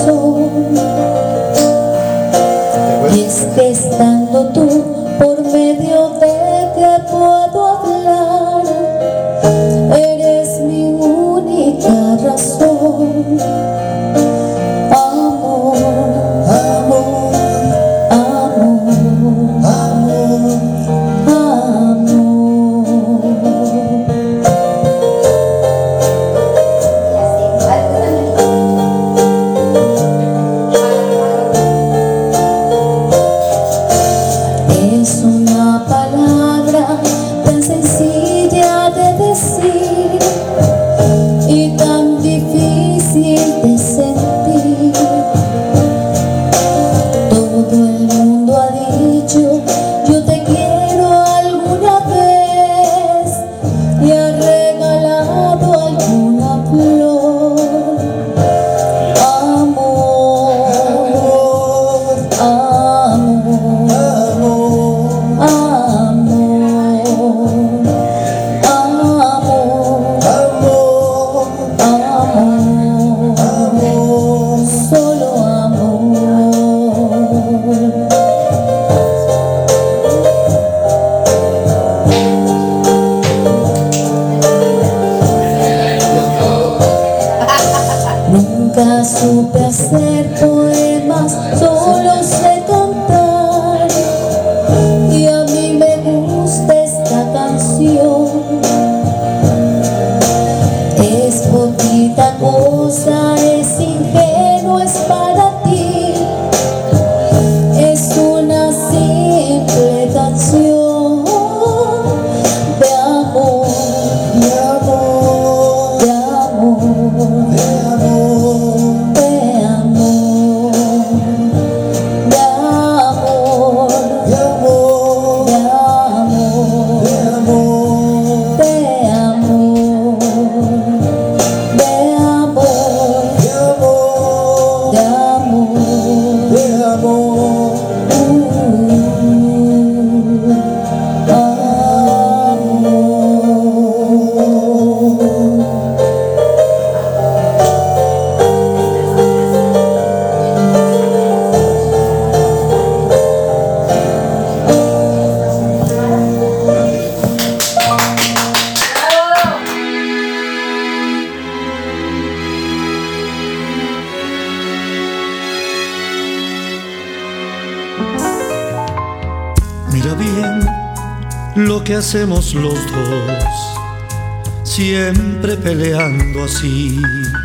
O: razón. Y es que estando tú por medio de que puedo hablar, eres mi única razón. Amor, amor, amor, amor, amor. Es una palabra tan sencilla de decir y tan difícil de sentir. Todo el mundo ha dicho yo te quiero alguna vez y ha regalado alguna flor. Amor, amor, amor, amor, amor, solo amor. Nunca supe hacer poemas, solo sé cantar. Y a mí me gusta esta canción. Es poquita cosa, es ingenuo, es para ti. Es una simple canción de amor, de amor, de amor, de amor, de amor, de amor, de amor, de amor, de amor, de amor, de amor, de amor, de amor.
U: Mira bien lo que hacemos los dos, siempre peleando así.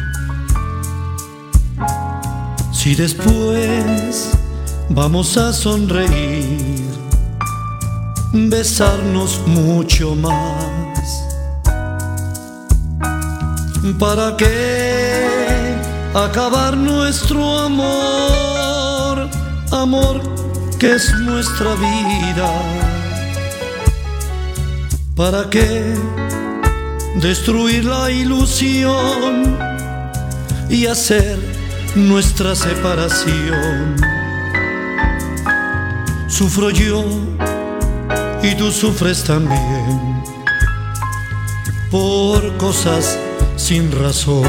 U: Si después vamos a sonreír, besarnos mucho más, ¿para qué acabar nuestro amor? Amor que es nuestra vida. ¿Para qué destruir la ilusión y hacer nuestra separación? Sufro yo y tú sufres también por cosas sin razón.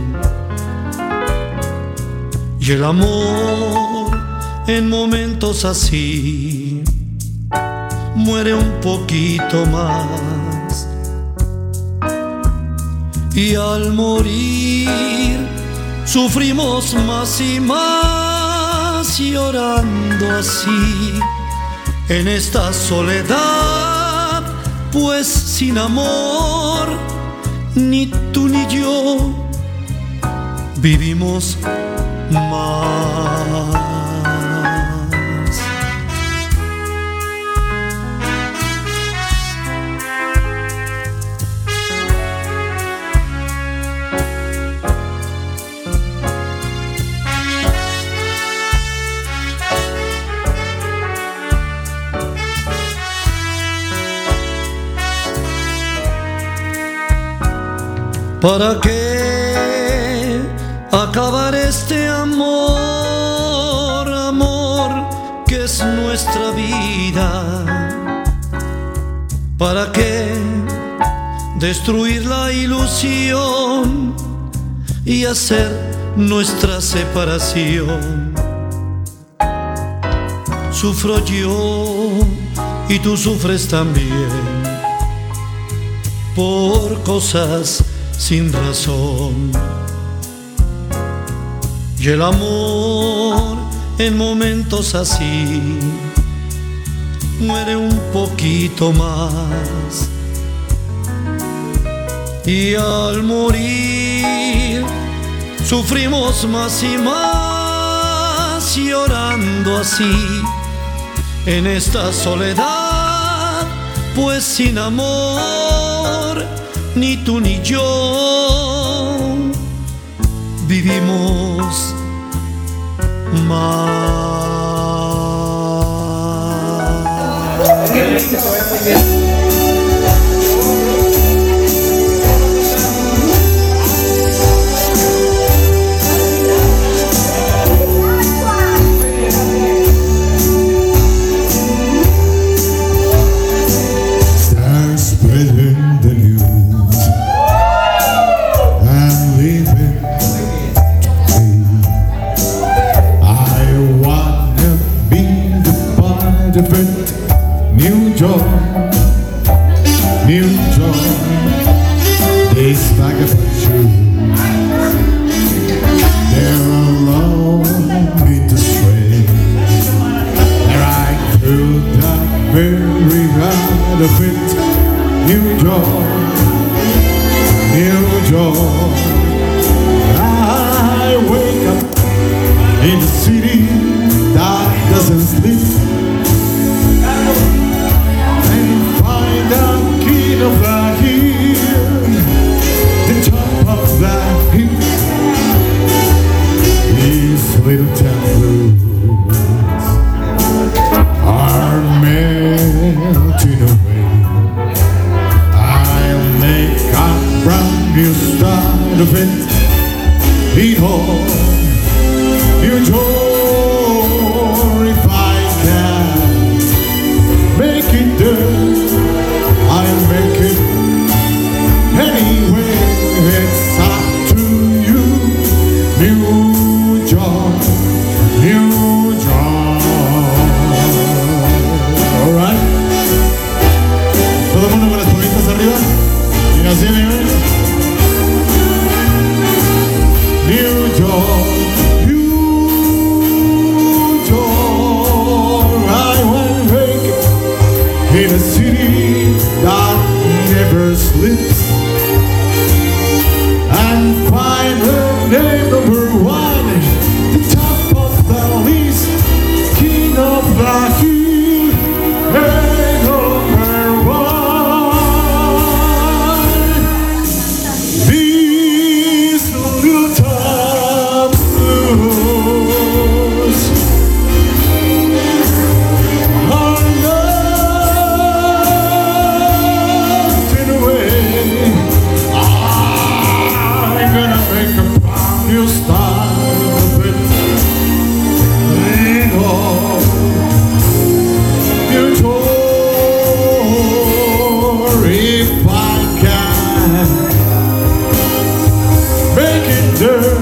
U: Y el amor en momentos así muere un poquito más. Y al morir sufrimos más y más, llorando así en esta soledad, pues sin amor ni tú ni yo vivimos más. ¿Para qué acabar este amor, amor que es nuestra vida? ¿Para qué destruir la ilusión y hacer nuestra separación. Sufro yo y tú sufres también por cosas sin razón. Y el amor en momentos así muere un poquito más. Y al morir sufrimos más y más, llorando así en esta soledad, pues sin amor ni tú ni yo vivimos más.
S: New York, it's like a picture. They're alone in the stray. They're right through the very heart of it. New York. I wake up in a city that doesn't sleep. Of the hill, the top of the hill, these little town blues are melting away. I'll make a brand new start of it. Behold, your door, if I can make it there, I'll make it anyway. It's up to you. New York. Alright. Todo el mundo con las palmitas arriba. Y así nivel. New York. I will make it in a city that never sleeps, and find her name number one, the top of the list, king of the hill, and number one. These little town blues are you start with you told if I can make it there,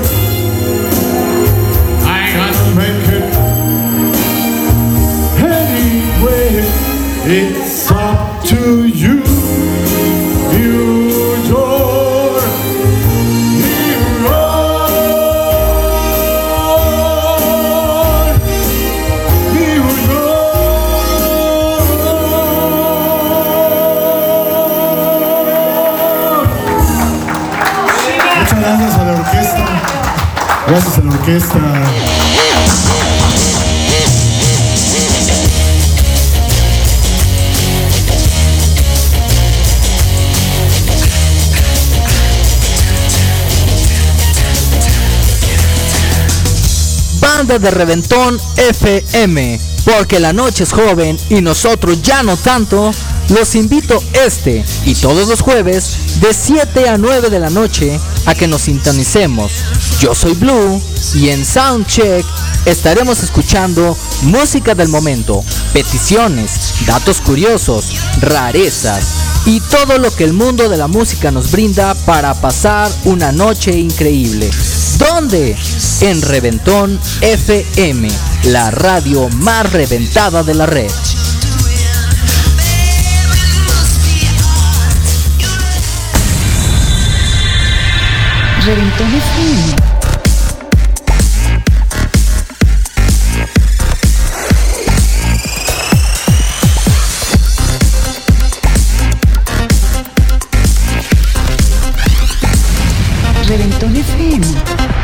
S: I gotta make it anyway. It's up to you. Gracias a la orquesta.
E: Banda de Reventón FM, porque la noche es joven y nosotros ya no tanto. Los invito este y todos los jueves de 7 a 9 de la noche a que nos sintonicemos. Yo soy Blue y en Soundcheck estaremos escuchando música del momento, peticiones, datos curiosos, rarezas y todo lo que el mundo de la música nos brinda para pasar una noche increíble. ¿Dónde? En Reventón FM, la radio más reventada de la red.
L: Reventón FM. Reventón FM.